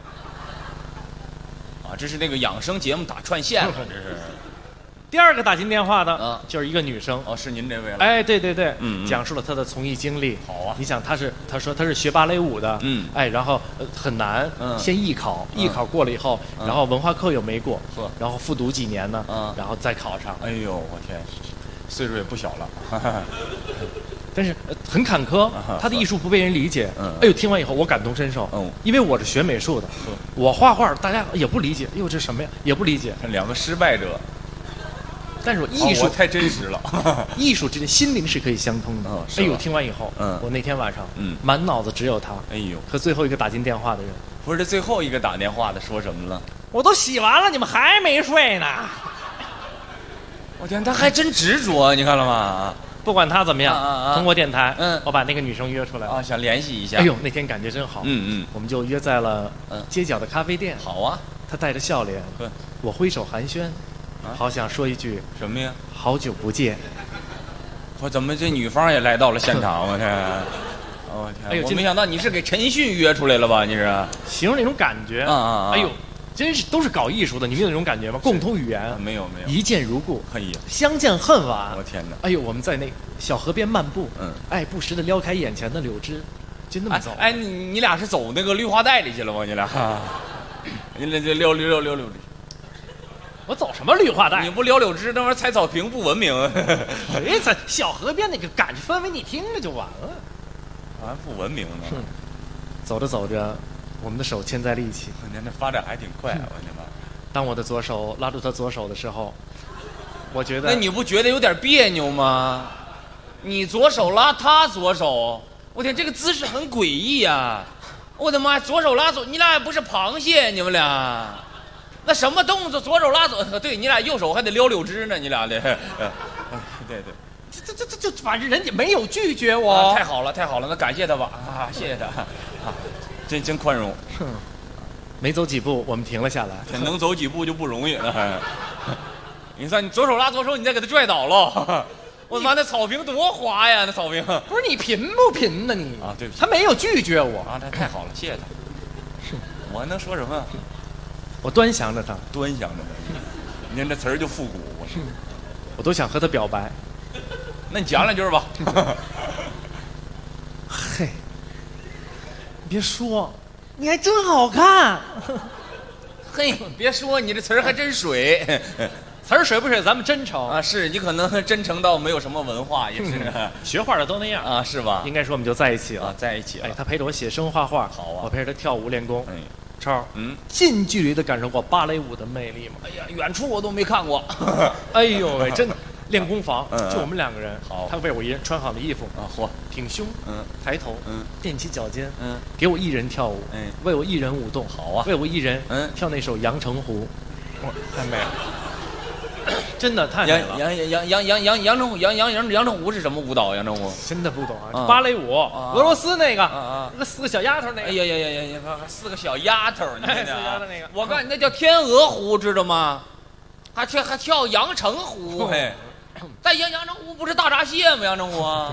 这是那个养生节目打串线了，这是。 第2个打进电话的，就是一个女生。 是您这位了。 哎，对，讲述了她的从艺经历。 好啊。 你想，她说她是学芭蕾舞的，然后很难，先艺考，艺考过了以后，然后文化课又没过，然后复读几年呢，然后再考上。 哎呦，我天，岁数也不小了。 但是很坎坷，她的艺术不被人理解。哎呦，听完以后我感同身受。因为我是学美术的，我画画大家也不理解。哎呦，这什么呀？也不理解。 2个失败者。 但是艺术太真实了， 艺术之间心灵是可以相通的。哎呦，听完以后，我那天晚上，满脑子只有他。 哎呦， 和最后一个打进电话的人。 不是这最后一个打电话的说什么了？ 我都洗完了，你们还没睡呢。 我天，他还真执着，你看了吗？ 不管他怎么样，通过电台，我把那个女生约出来了， 想联系一下。 哎呦，那天感觉真好。我们就约在了街角的咖啡店。 好啊， 他带着笑脸，我挥手寒暄。好想说一句什么呀？ 好久不见！ 我怎么这女方也来到了现场？我天！我天！哎呦，我没想到你是给陈迅约出来了吧？你是形容那种感觉哎呦，真是都是搞艺术的，你们有那种感觉吗？共同语言没有， 一见如故。 哎呀， 相见恨晚！ 我天哪！ 哎呦，我们在那小河边漫步，不时的撩开眼前的柳枝，就那么走。 哎，你俩是走那个绿化带里去了吗？你俩？你这溜溜。 我走什么绿化带？ 你不撩柳枝，那玩意儿踩草坪不文明。 谁踩小河边那个感觉氛围，你听着就完了。 还不文明呢。 走着走着，我们的手牵在了一起。 您这发展还挺快，我天妈！ 当我的左手拉住他左手的时候，我觉得…… 那你不觉得有点别扭吗？ 你左手拉他左手，我天，这个姿势很诡异呀！我的妈，左手拉左，你俩不是螃蟹，你们俩，那什么动作？左手拉左，对你俩右手还得撩柳枝呢，你俩的，对对。 这，反正人家没有拒绝我， 太好了，太好了，那感谢他吧，啊，谢谢他，啊，真宽容。 没走几步，我们停了下来， 能走几步就不容易了。你看，你左手拉左手，你再给他拽倒了，我的妈，那草坪多滑呀，那草坪。 不是你贫不贫呢你？ 啊，对不起， 他没有拒绝我啊，他太好了，谢谢他。是，我还能说什么？ 我端详着他， 端详着他，你看这词儿就复古， 我都想和他表白。 那你讲两句吧。 嘿，你别说，你还真好看。 嘿，别说，你这词儿还真水。 词儿水不水，咱们真诚啊！是你可能真诚到没有什么文化，也是学画的都那样啊，是吧？ 应该说我们就在一起了， 在一起了。 哎，他陪着我写生画画， 好啊， 我陪着他跳舞练功。 哎， 超，近距离的感受过芭蕾舞的魅力吗？ 哎呀，远处我都没看过。 哎呦喂，真的。练功房就我们2个人， 好， 他为我一人穿好了衣服啊，嚯， 挺胸，抬头，踮起脚尖，给我一人跳舞，为我一人舞动， 好啊， 为我一人，跳那首《阳澄湖》，太美了，真的太美了。 阳澄湖是什么舞蹈？阳澄湖真的不懂啊，芭蕾舞，俄罗斯那个，那4个小丫头那个， 哎呀，4个小丫头，你看 4个丫头那个， 我告诉你，那叫天鹅湖，知道吗？还跳阳澄湖，嘿，但阳澄湖不是大闸蟹吗？阳澄湖啊，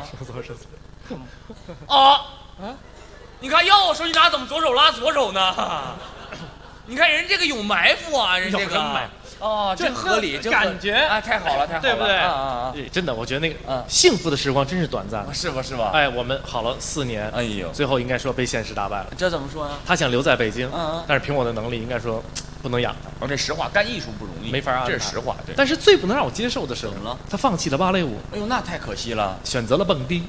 你看要手你拿怎么左手拉左手呢？你看人这个有埋伏啊，人这个哦，真合理，真感觉啊，太好了，太好了， 对不对？ 啊， 真的，我觉得那个幸福的时光真是短暂， 是吧？是吧？ 哎，我们好了4年， 哎呦， 最后应该说被现实打败了。 这怎么说呢？ 他想留在北京，但是凭我的能力，应该说不能养他。 这实话，干艺术不容易， 没法安排， 这是实话。对， 但是最不能让我接受的是怎么了？ 他放弃了芭蕾舞。 哎呦，那太可惜了， 选择了蹦迪。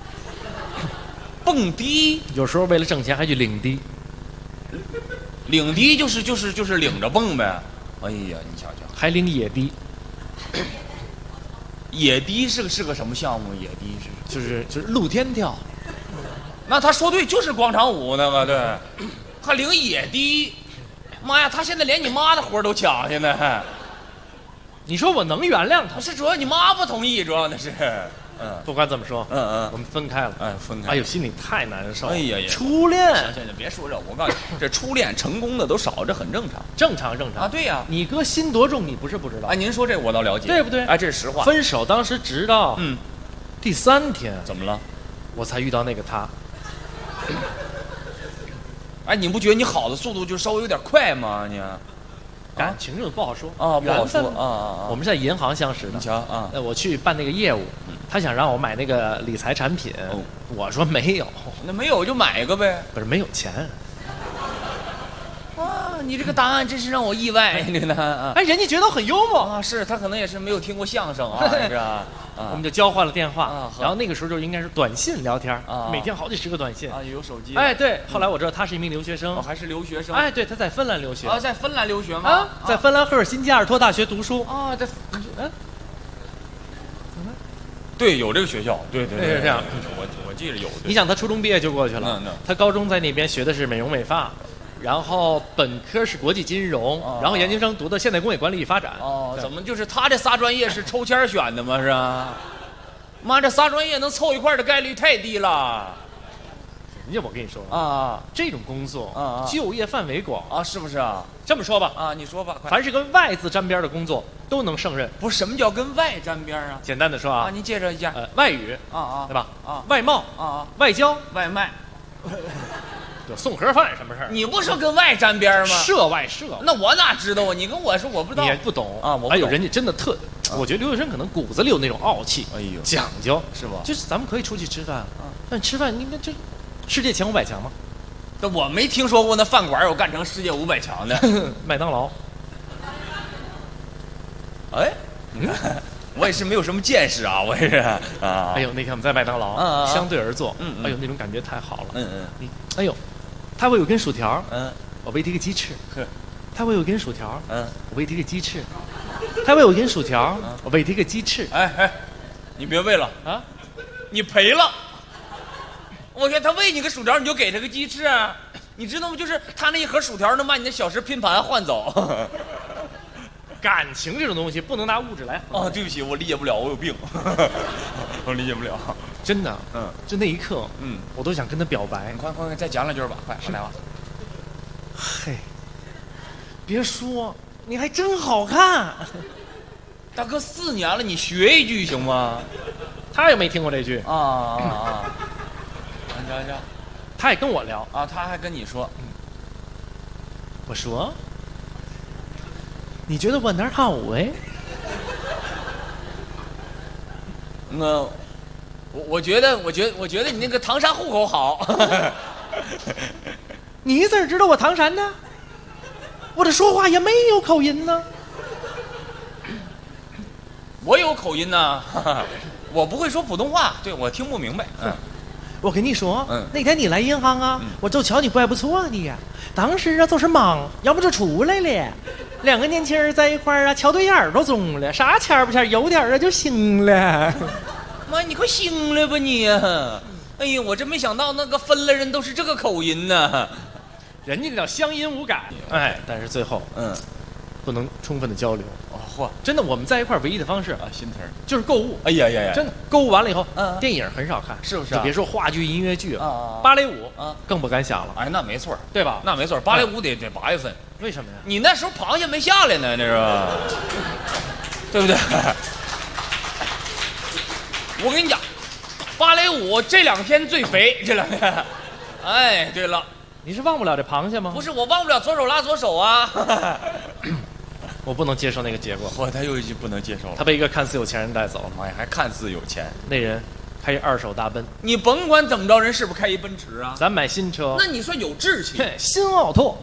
蹦迪， 有时候为了挣钱还去领迪。 领迪就是领着蹦呗。哎呀，你瞧瞧， 还领野迪。 野迪是个什么项目？野迪就是露天跳。 那他说对，就是广场舞那个，对，还领野迪。妈呀，他现在连你妈的活都抢去呢。 你说我能原谅他？ 是主要你妈不同意，主要那是。 不管怎么说，我们分开了。 分开。 哎呦，心里太难受。 哎呀， 初恋。 行，别说这，我告诉你，这初恋成功的都少，这很正常。 正常啊，对呀。 你哥心多重，你不是不知道。 哎，您说这我倒了解， 对不对？ 哎，这是实话。 分手当时直到第3天， 怎么了？ 我才遇到那个他。 哎，你不觉得你好的速度就稍微有点快吗？你感情这不好说啊，不好说我们是在银行相识的。 你瞧啊， 我去办那个业务，他想让我买那个理财产品，我说没有。 那没有就买一个呗。 不是没有钱。 啊，你这个答案真是让我意外。这个答案啊， 哎，人家觉得很幽默啊，是他可能也是没有听过相声啊，是吧？ 我们就交换了电话，然后那个时候就应该是短信聊天啊， 每天好几10个短信啊，有手机。 哎，对，后来我知道他是一名留学生， 还是留学生。 哎，对，他在芬兰留学啊，在芬兰留学吗？ 啊，在芬兰赫尔辛基阿尔托大学读书啊，对，有这个学校，对， 是这样。 我记着有。 你想他初中毕业就过去了，他高中在那边学的是美容美发。然后本科是国际金融，然后研究生读的现代工业管理与发展。 哦，怎么就是他这仨专业是抽签选的吗？是吧？妈，这仨专业能凑一块的概率太低了。 人家我跟你说啊， 这种工作就业范围广啊，是不是啊？ 这么说吧啊，你说吧， 凡是跟外字沾边的工作都能胜任。 不是，什么叫跟外沾边啊？ 简单的说啊， 您介绍一下。 外语对吧？外贸外交、 外卖。 送盒饭什么事儿？ 你不说跟外沾边吗？ 涉外涉， 那我哪知道啊？你跟我说我不知道， 你也不懂啊。我哎呦，人家真的特，我觉得留学生可能骨子里有那种傲气， 哎呦， 讲究是吧？ 就是咱们可以出去吃饭但吃饭应该就世界前500强吗？ 但我没听说过那饭馆有干成世界500强的。 麦当劳。 哎，我也是没有什么见识啊，我也是啊。 哎呦，那天我们在麦当劳相对而坐，哎呦，那种感觉太好了。你哎呦。他喂我根薯条，我喂他个鸡翅。他喂我根薯条，我喂他个鸡翅。他喂我根薯条，我喂他个鸡翅。 哎，你别喂了啊！ 你赔了。我觉得他喂你个薯条，你就给他个鸡翅，你知道吗？就是他那一盒薯条能把你的小时拼盘换走。 感情这种东西不能拿物质来衡量。 哦，对不起，我理解不了，我有病，我理解不了。 真的，就那一刻，我都想跟他表白。 你快再讲两句吧，快来吧。 嘿，别说，你还真好看。 大哥4年了，你学一句行吗？ 他也没听过这句啊。聊， 他也跟我聊啊，他还跟你说， 我说，你觉得我哪儿好哎？ 我觉得你那个唐山户口好。 你怎么知道我唐山的？我这说话也没有口音呢。 我有口音呢，我不会说普通话，对，我听不明白。 我跟你说，那天你来银行啊，我就瞧你怪不错的呀。当时啊，就是忙，要不就出来了。2个年轻人在一块儿啊，瞧对眼都中了，啥钱不钱，有点啊就行了。 妈，你快醒了吧你！哎呀，我真没想到那个分了人都是这个口音呢。 人家这叫乡音无改，哎，但是最后，不能充分的交流。 嚯， 真的，我们在一块儿唯一的方式心疼就是购物。 哎呀， 真的，购物完了以后，电影很少看， 是不是？ 就别说话剧、音乐剧芭蕾舞更不敢想了。 哎，那没错， 对吧？ 那没错，芭蕾舞得8月份。 为什么呀？ 你那时候螃蟹没下来呢，那是吧？对不对？我跟你讲，芭蕾舞这2天最肥，这2天。哎，对了， 你是忘不了这螃蟹吗？ 不是，我忘不了左手拉左手啊。 我不能接受那个结果。 他又不能接受了。 他被一个看似有钱人带走了。 妈呀，还看似有钱。 那人开一2手大奔。 你甭管怎么着，人是不是开一奔驰啊？ 咱买新车。 那你算有志气。 新奥拓。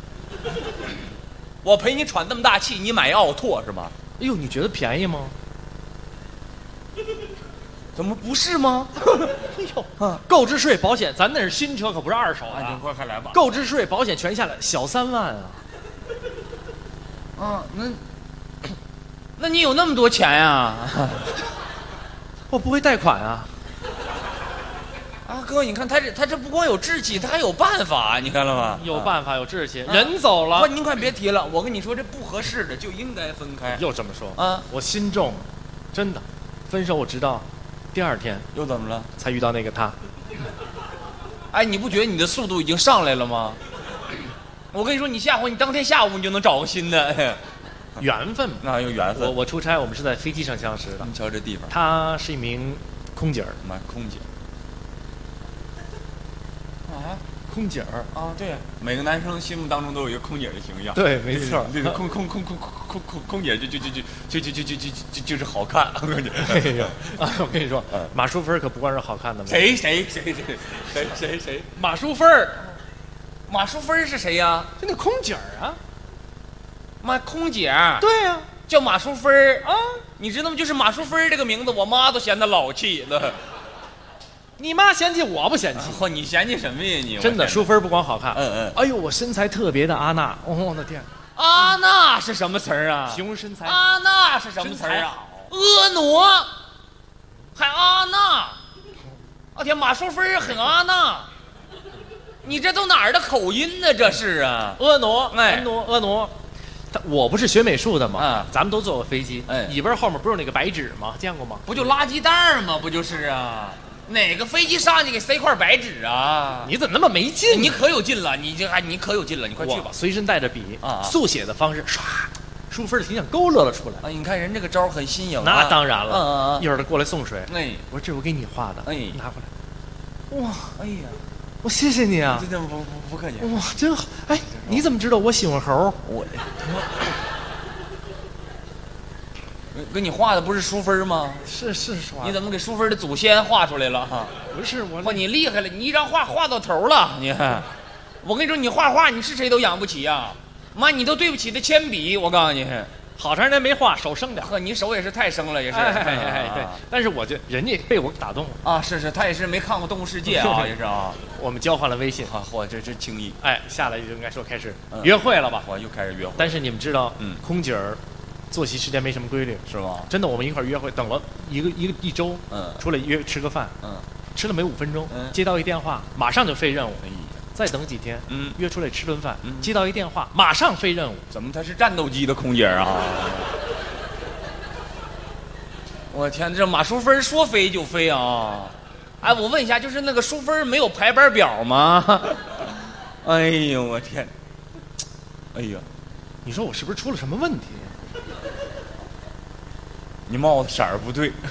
我陪你喘那么大气，你买一奥拓是吗？ 哎呦，你觉得便宜吗？ 怎么不是吗？ 哎呦，购置税、保险，咱那是新车，可不是2手啊！ 快来吧。 购置税、保险全下来，小3万啊！ 那你有那么多钱呀？ 我不会贷款啊！ 哥，你看他这不光有志气，他还有办法，你看了吗？ 有办法，有志气。人走了， 您快别提了。我跟你说，这不合适的就应该分开。 又这么说啊？我心重，真的。分手我知道，第2天又怎么了？ 才遇到那个他。 哎，你不觉得你的速度已经上来了吗？我跟你说，你下回你当天下午你就能找个新的。 缘分嘛， 那有缘分。 我出差，我们是在飞机上相识的。 你瞧这地方， 她是一名空姐儿， 空姐。 啊，空姐儿啊，对，每个男生心目当中都有一个空姐的形象。 对，没错， 这个空姐就是好看。 哎呦啊，我跟你说，马淑芬可不光是好看的。 谁？ 马淑芬。 马淑芬是谁呀？ 就那空姐儿啊。 妈，空姐。 对呀， 叫马淑芬啊。你知道吗？就是马淑芬这个名字，我妈都嫌她老气了。 你妈嫌弃，我不嫌弃。 嚯，你嫌弃什么呀你？ 真的，淑芬不光好看，哎呦，我身材特别的阿娜，我的天， 阿娜是什么词儿啊？ 形容身材。 阿娜是什么词儿啊？婀娜，还阿娜。我天，马淑芬很阿娜。你这都哪儿的口音呢？这是啊， 婀娜。我不是学美术的吗？咱们都坐过飞机，里边后面不是有那个白纸吗？见过吗？ 不就垃圾袋吗？不就是啊？哪个飞机上去给塞块白纸啊？ 你怎么那么没劲？ 你可有劲了，你可有劲了，你快去吧。 随身带着笔速写的方式，唰，淑芬的形象勾勒了出来。 你看人这个招很新颖。 那当然了。一会儿他过来送水，我说这我给你画的，拿回来。哇， 哎呀。 我谢谢你啊！ 不客气。 哇，真好！哎，你怎么知道我喜欢猴？ 我给你画的不是淑芬吗？ 是画。 你怎么给淑芬的祖先画出来了哈？ 不是我， 你厉害了！你一张画到头了，你。我跟你说，你画画你是谁都养不起呀！妈，你都对不起这铅笔，我告诉你。 好长时间没画，手生点。 呵，你手也是太生了，也是。 对。但是我人家被我打动了啊！是，他也是没看过《动物世界》啊，也是啊。 我们交换了微信啊，嚯，这轻易。 下来就应该说开始约会了吧？ 又开始约会。 但是你们知道，空姐儿作息时间没什么规律， 是吗？ 真的，我们一块儿约会，等了一周，出来约吃个饭，吃了没5分钟，接到一电话，马上就废任务。再等几天，约出来吃顿饭，接到一电话，马上废任务。 怎么他是战斗机的空姐啊？我天，这马淑芬说飞就飞啊！哎，我问一下，就是那个淑芬没有排班表吗？哎呦，我天！哎呀， 你说我是不是出了什么问题？ 你帽子色儿不对，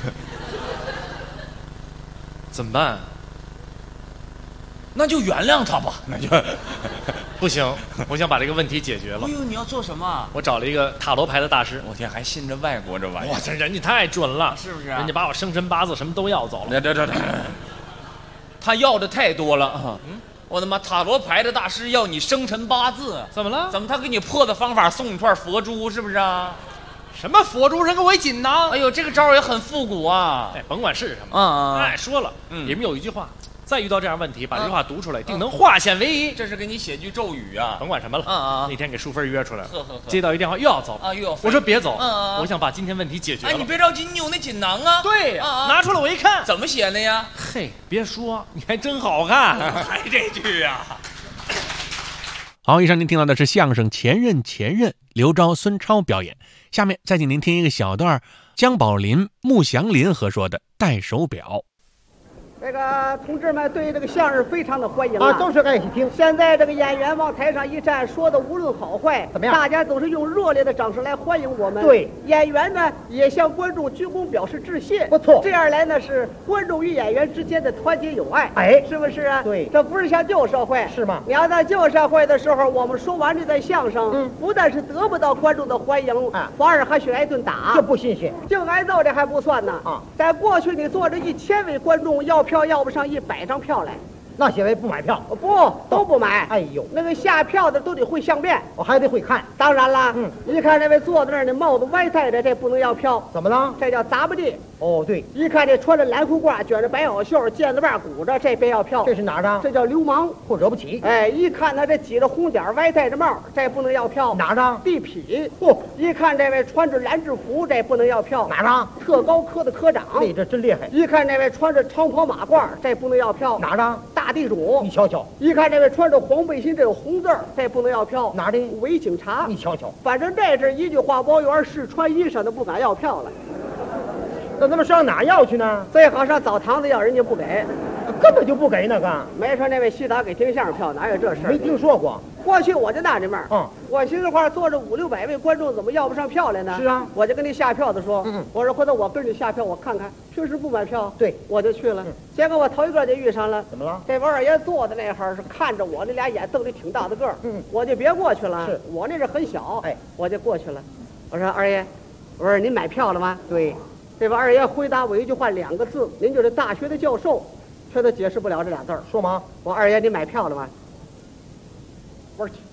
怎么办？ 那就原谅他吧，那就不行，我想把这个问题解决了。 哎呦，你要做什么？ 我找了一个塔罗牌的大师。 我天，还信这外国这玩意儿？ 哇，这人家太准了， 是不是？ 人家把我生辰八字什么都要走了。 这，他要的太多了啊！我的妈，塔罗牌的大师要你生辰八字， 怎么了？ 怎么他给你破的方法送你串佛珠，是不是啊？ 什么佛珠扔给我一锦囊？ 哎呦，这个招也很复古啊！ 哎，甭管是什么，哎，说了，里面有一句话。再遇到这样问题，把这句话读出来，定能化险为夷。 这是给你写句咒语啊！ 甭管什么了。那天给淑芬约出来了，接到一电话又要走啊，又要。 我说别走，我想把今天问题解决了。 哎，你别着急，你有那锦囊啊？ 对呀，拿出来我一看， 怎么写的呀？ 嘿，别说，你还真好看， 还这句呀。 好，以上您听到的是相声前任刘钊、孙超表演。下面再请您听一个小段姜宝林、穆祥林合说的《戴手表》。 这个同志们对这个相声非常的欢迎啊， 都是爱去听。 现在这个演员往台上一站，说的无论好坏怎么样， 大家都是用热烈的掌声来欢迎我们。 对， 演员呢也向观众鞠躬表示致谢。 不错， 这样来呢是观众与演员之间的团结友爱。 哎， 是不是啊？ 对， 这不是像旧社会， 是吗？ 你要在旧社会的时候，我们说完这段相声，不但是得不到观众的欢迎，反而还许挨顿打， 这不新鲜。 净挨揍这还不算呢啊！在过去，你坐着1000位观众要票要不上100张票来， 那些位不买票， 不都不买。 哎呦， 那个下票的都得会相面， 我还得会看。 当然了，一看这位坐在那儿，那帽子歪戴着，这不能要票。 怎么了？ 这叫砸不地。 哦，对。 一看这穿着蓝裤褂，卷着白袄袖，毽子把鼓着，这别要票。 这是哪儿的？ 这叫流氓， 或惹不起。 哎，一看他这挤着红点，歪戴着帽，这不能要票。 哪儿的？ 地痞。嚯！一看这位穿着蓝制服，这不能要票。 哪儿的？ 特高科的科长。 你这真厉害。 一看这位穿着长袍马褂，这不能要票。 哪儿的？ 大地主。 你瞧瞧。 一看这位穿着黄背心，这有红字儿，这不能要票。 哪儿的？ 伪警察。 你瞧瞧。 反正这是一句话包圆，试穿衣裳的不敢要票了。 那他们上哪要去呢？ 最好上澡堂子要，人家不给， 根本就不给那个。 没说那位洗澡给听相声票，哪有这事？ 没听说过。 过去我就纳这闷儿，我寻思话坐着500-600位观众，怎么要不上票来呢？ 是啊， 我就跟那下票的说，我说回头我跟着下票，我看看，平时不买票， 对， 我就去了。结果我头一个就遇上了， 怎么了？ 这位二爷坐在那哈是看着我，那俩眼瞪得挺大的个儿，我就别过去了， 是我那是很小， 哎， 我就过去了。我说二爷，我说您买票了吗？ 对。 这位二爷回答我一句话2个字：您就是大学的教授，却都解释不了这俩字儿。 说吗？ 我二爷，你买票了吗？我说，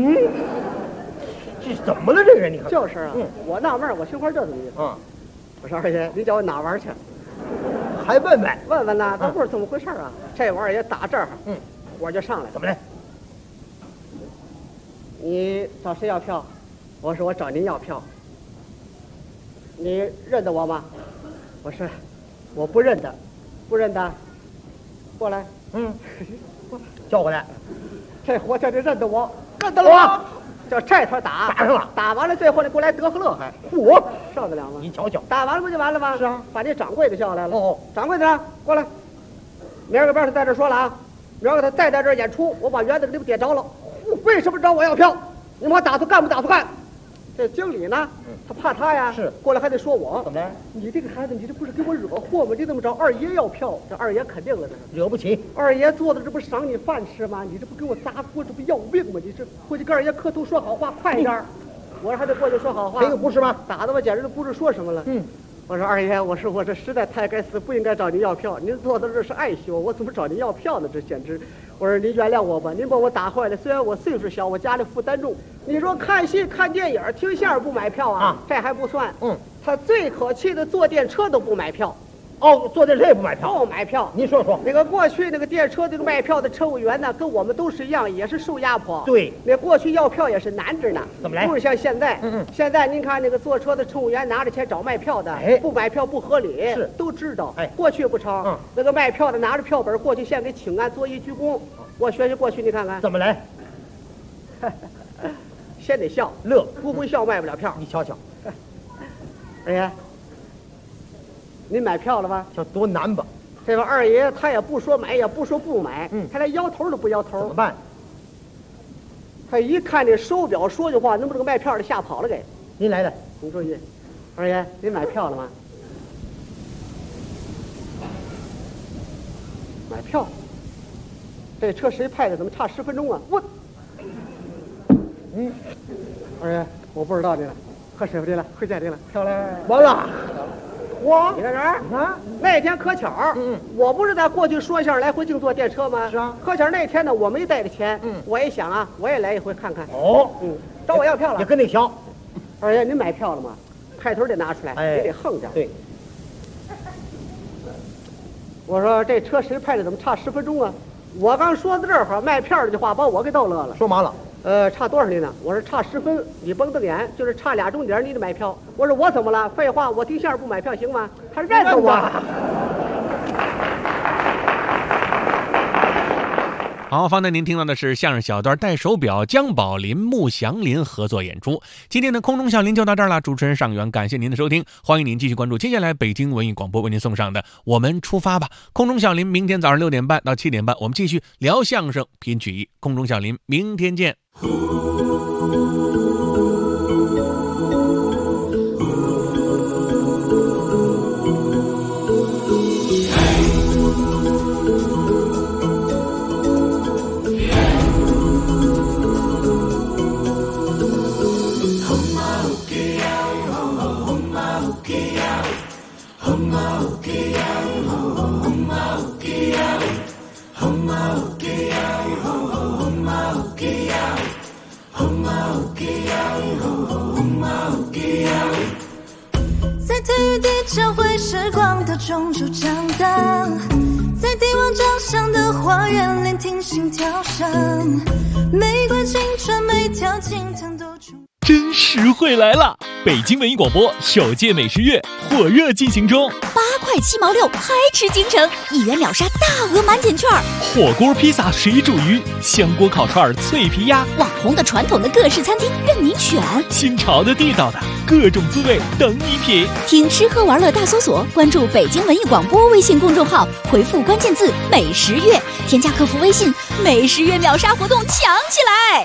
这怎么了？这个人你看。 就是啊，我纳闷，我心话这怎么意思？我说二爷，你叫我哪玩去？ 还问问？ 问问呐，他不是这么回事啊。这我二爷打这儿，我就上来。 怎么了？ 你找谁要票？我说我找您要票。你认得我吗？我说我不认得，不认得。过来， 叫过来。 这活叫这认得我，认得了我，就这团打上了。 打完了，最后你过来得个乐还， 我受得了吗？ 你瞧瞧， 打完了不就完了吗？ 是啊， 把这掌柜的叫来了。掌柜的呢？过来，明儿个边他在这说了啊，明儿个他再在这演出，我把园子给你们点着了。为什么找我要票？你们打算干不打算干？这经理呢？他怕他呀， 是过来还得说我怎么了？ 你这个孩子，你这不是给我惹祸吗？你怎么找二爷要票？这二爷肯定了，这是惹不起。 二爷做的这不赏你饭吃吗？你这不给我砸锅，这不要命吗？你这回去跟二爷磕头说好话，快一点。我还得过去说好话。 这个不是吗？ 打的我简直都不知说什么了。我说二爷，我说我这实在太该死，不应该找您要票。您做的这是爱惜我，我怎么找您要票呢？这简直。我说您原谅我吧，您把我打坏了。虽然我岁数小，我家里负担重。你说看戏、看电影、听相声不买票啊？这还不算。他最可气的坐电车都不买票。 哦，坐电车也不买票？ 不买票。 您说说， 那个过去那个电车这个卖票的乘务员呢，跟我们都是一样，也是受压迫。 对， 那过去要票也是难着呢。 怎么来？ 不是像现在。现在您看那个坐车的乘务员拿着钱找卖票的，不买票不合理， 是都知道。过去不成。那个卖票的拿着票本过去先给请安，作揖鞠躬。我学学过去，你看看怎么来？ 先得笑乐， 不会笑卖不了票。 你瞧瞧， 二爷，您买票了吧？ 这多难吧？ 这个二爷他也不说买，也不说不买，他连摇头都不摇头。 怎么办？ 他一看这手表，说句话，能把这个卖票的吓跑了给。 您来的， 您注意，二爷，您买票了吗？买票。这车谁派的？怎么差10分钟啊？我。二爷，我不知道你了，和师傅的了，会见您了，漂亮。 完了，我你在哪儿啊？那天可巧，我不是在过去说相声来回净坐电车吗？ 是啊。 可巧那天呢，我没带着钱，我也想啊，我也来一回看看。 哦， 找我要票了。 也跟那瞧。 二爷，您买票了吗？派头得拿出来，你得横着。 对。 我说这车谁派的？怎么差10分钟啊？我刚说到这会儿，卖票这句话把我给逗乐了。 说嘛了？ 差多少厘呢？我说差10分，你甭瞪眼，就是差俩钟点，你得买票。我说我怎么了？废话，我听相声不买票行吗？他认得我。 好，方才您听到的是相声小段戴手表姜宝林、穆祥林合作演出。今天的空中笑林就到这儿了，主持人尚元，感谢您的收听，欢迎您继续关注接下来北京文艺广播为您送上的《我们出发吧》。空中笑林明天早上6点半到7点半，我们继续聊相声、品曲艺。空中笑林，明天见。 在体育地教会时光的钟鼓长大，在帝王掌上的花园聆听心跳声，每段青春每条青藤都出。 真实惠来了！北京文艺广播首届美食月火热进行中 ，8块7毛6，嗨吃京城，1元秒杀大额满减券， 火锅、披萨、水煮鱼、香锅烤串、脆皮鸭， 网红的、传统的各式餐厅任你选， 新潮的、地道的，各种滋味等你品。 听吃喝玩乐大搜索，关注北京文艺广播微信公众号，回复关键字“美食月”，添加客服微信，美食月秒杀活动抢起来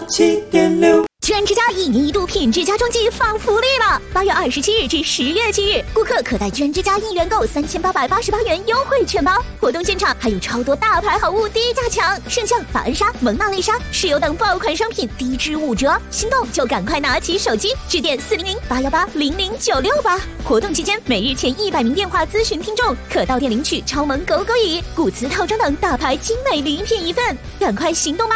！7.6 全之家1年1度品质家装季放福利了！8月27日至10月7日，顾客可在全之家1元购3888元优惠券包。活动现场还有超多大牌好物低价抢，圣象、法恩莎、蒙娜丽莎、石油等爆款商品低至5折，心动就赶快拿起手机致电400-818-00968。活动期间，每日前100名电话咨询听众可到店领取超萌狗狗椅、古瓷套装等大牌精美礼品1份，赶快行动吧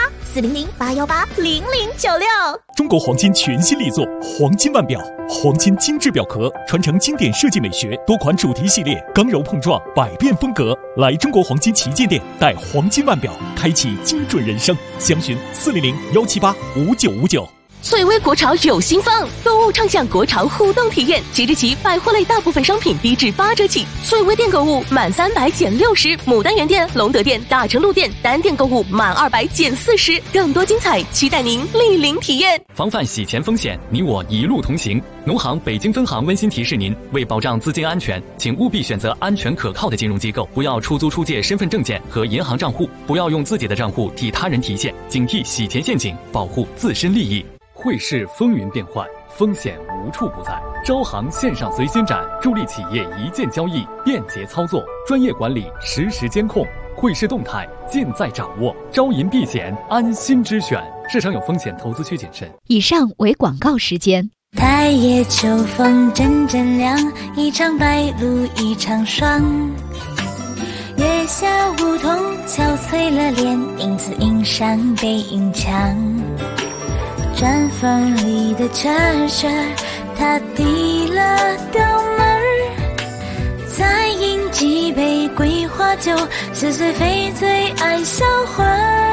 ！400-818-0096。 中国黄金全新力作黄金腕表，黄金精致表壳，传承经典设计美学，多款主题系列，刚柔碰撞，百变风格。来中国黄金旗舰店，带黄金腕表，开启精准人生。详询400-178-5959。 翠微国潮有新风，购物畅享国潮互动体验。即日起，百货类大部分商品低至8折起。翠微店购物满300减60，牡丹园店、龙德店、大成路店单店购物满200减40，更多精彩，期待您莅临体验。 防范洗钱风险，你我一路同行。农行北京分行温馨提示您：为保障资金安全，请务必选择安全可靠的金融机构，不要出租出借身份证件和银行账户，不要用自己的账户替他人提现，警惕洗钱陷阱，保护自身利益。汇市风云变幻，风险无处不在。招行线上随心展，助力企业一键交易，便捷操作，专业管理，实时监控，汇市动态尽在掌握。招银避险，安心之选。市场有风险，投资需谨慎。 以上为广告时间。 太夜秋风阵阵凉，一场白露一场霜。月下梧桐憔悴了脸，影子映上背影墙。毡房里的车车，他低了刀门，在阴几杯桂花酒，似水非醉爱销魂。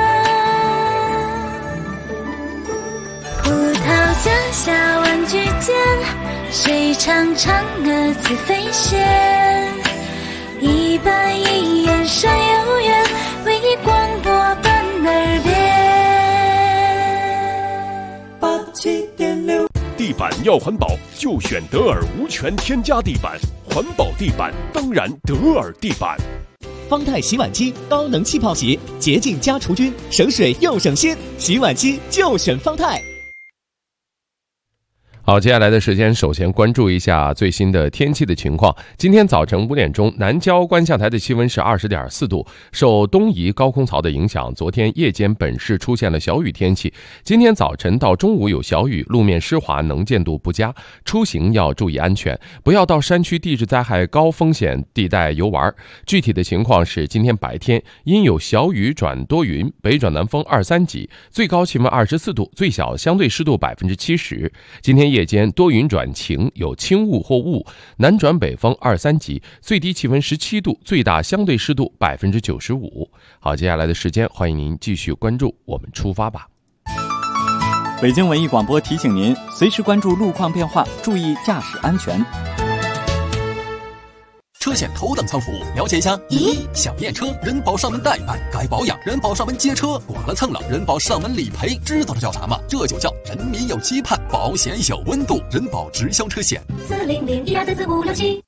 葡萄架下玩具间，谁唱嫦娥自飞仙？一板一眼山有缘，为你广播伴耳边。 87.6，地板要环保就选德尔无醛添加地板，环保地板当然德尔地板。 方太洗碗机高能气泡洗，洁净加除菌，省水又省心，洗碗机就选方太。 好，接下来的时间，首先关注一下最新的天气的情况。今天早晨5点钟，南郊观象台的气温是20.4度，受东移高空槽的影响，昨天夜间本市出现了小雨天气。今天早晨到中午有小雨，路面湿滑，能见度不佳，出行要注意安全，不要到山区地质灾害高风险地带游玩。具体的情况是，今天白天阴有小雨转多云，北转南风2-3级，最高气温24度，最小相对湿度70%。今天夜间多云转晴，有轻雾或雾，南转北风2-3级，最低气温17度，最大相对湿度95%。好，接下来的时间，欢迎您继续关注我们出发吧。 北京文艺广播提醒您，随时关注路况变化，注意驾驶安全。 车险头等舱服务，了解一下。1. 想验车，人保上门代办；该保养，人保上门接车；剐了蹭了，人保上门理赔。知道这叫啥吗？这就叫人民有期盼，保险有温度。人保直销车险。 40012444567。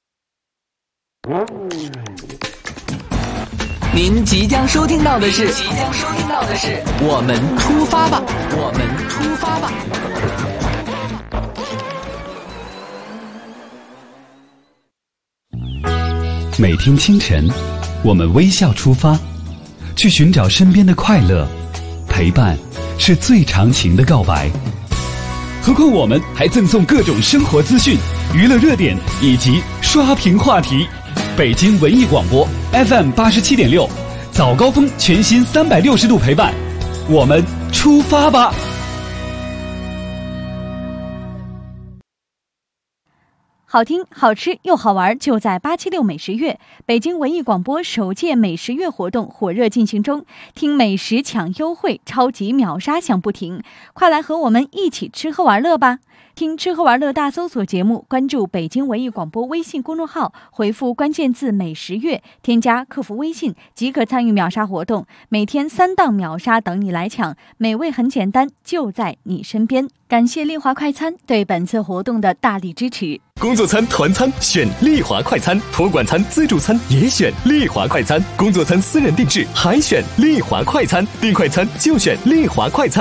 您即将收听到的是我们出发吧，我们出发吧。 每天清晨，我们微笑出发，去寻找身边的快乐。陪伴是最长情的告白。何况我们还赠送各种生活资讯、娱乐热点以及刷屏话题。北京文艺广播 FM 87.6，早高峰全新360度陪伴，我们出发吧。 好听、好吃又好玩，就在876美食月。北京文艺广播首届美食月活动火热进行中，听美食抢优惠，超级秒杀响不停，快来和我们一起吃喝玩乐吧！听吃喝玩乐大搜索节目，关注北京文艺广播微信公众号，回复关键字美食月，添加客服微信即可参与秒杀活动，每天3档秒杀等你来抢，美味很简单，就在你身边。感谢丽华快餐对本次活动的大力支持。 工作餐、团餐选丽华快餐，托管餐、自助餐也选丽华快餐，工作餐私人定制还选丽华快餐，订快餐就选丽华快餐。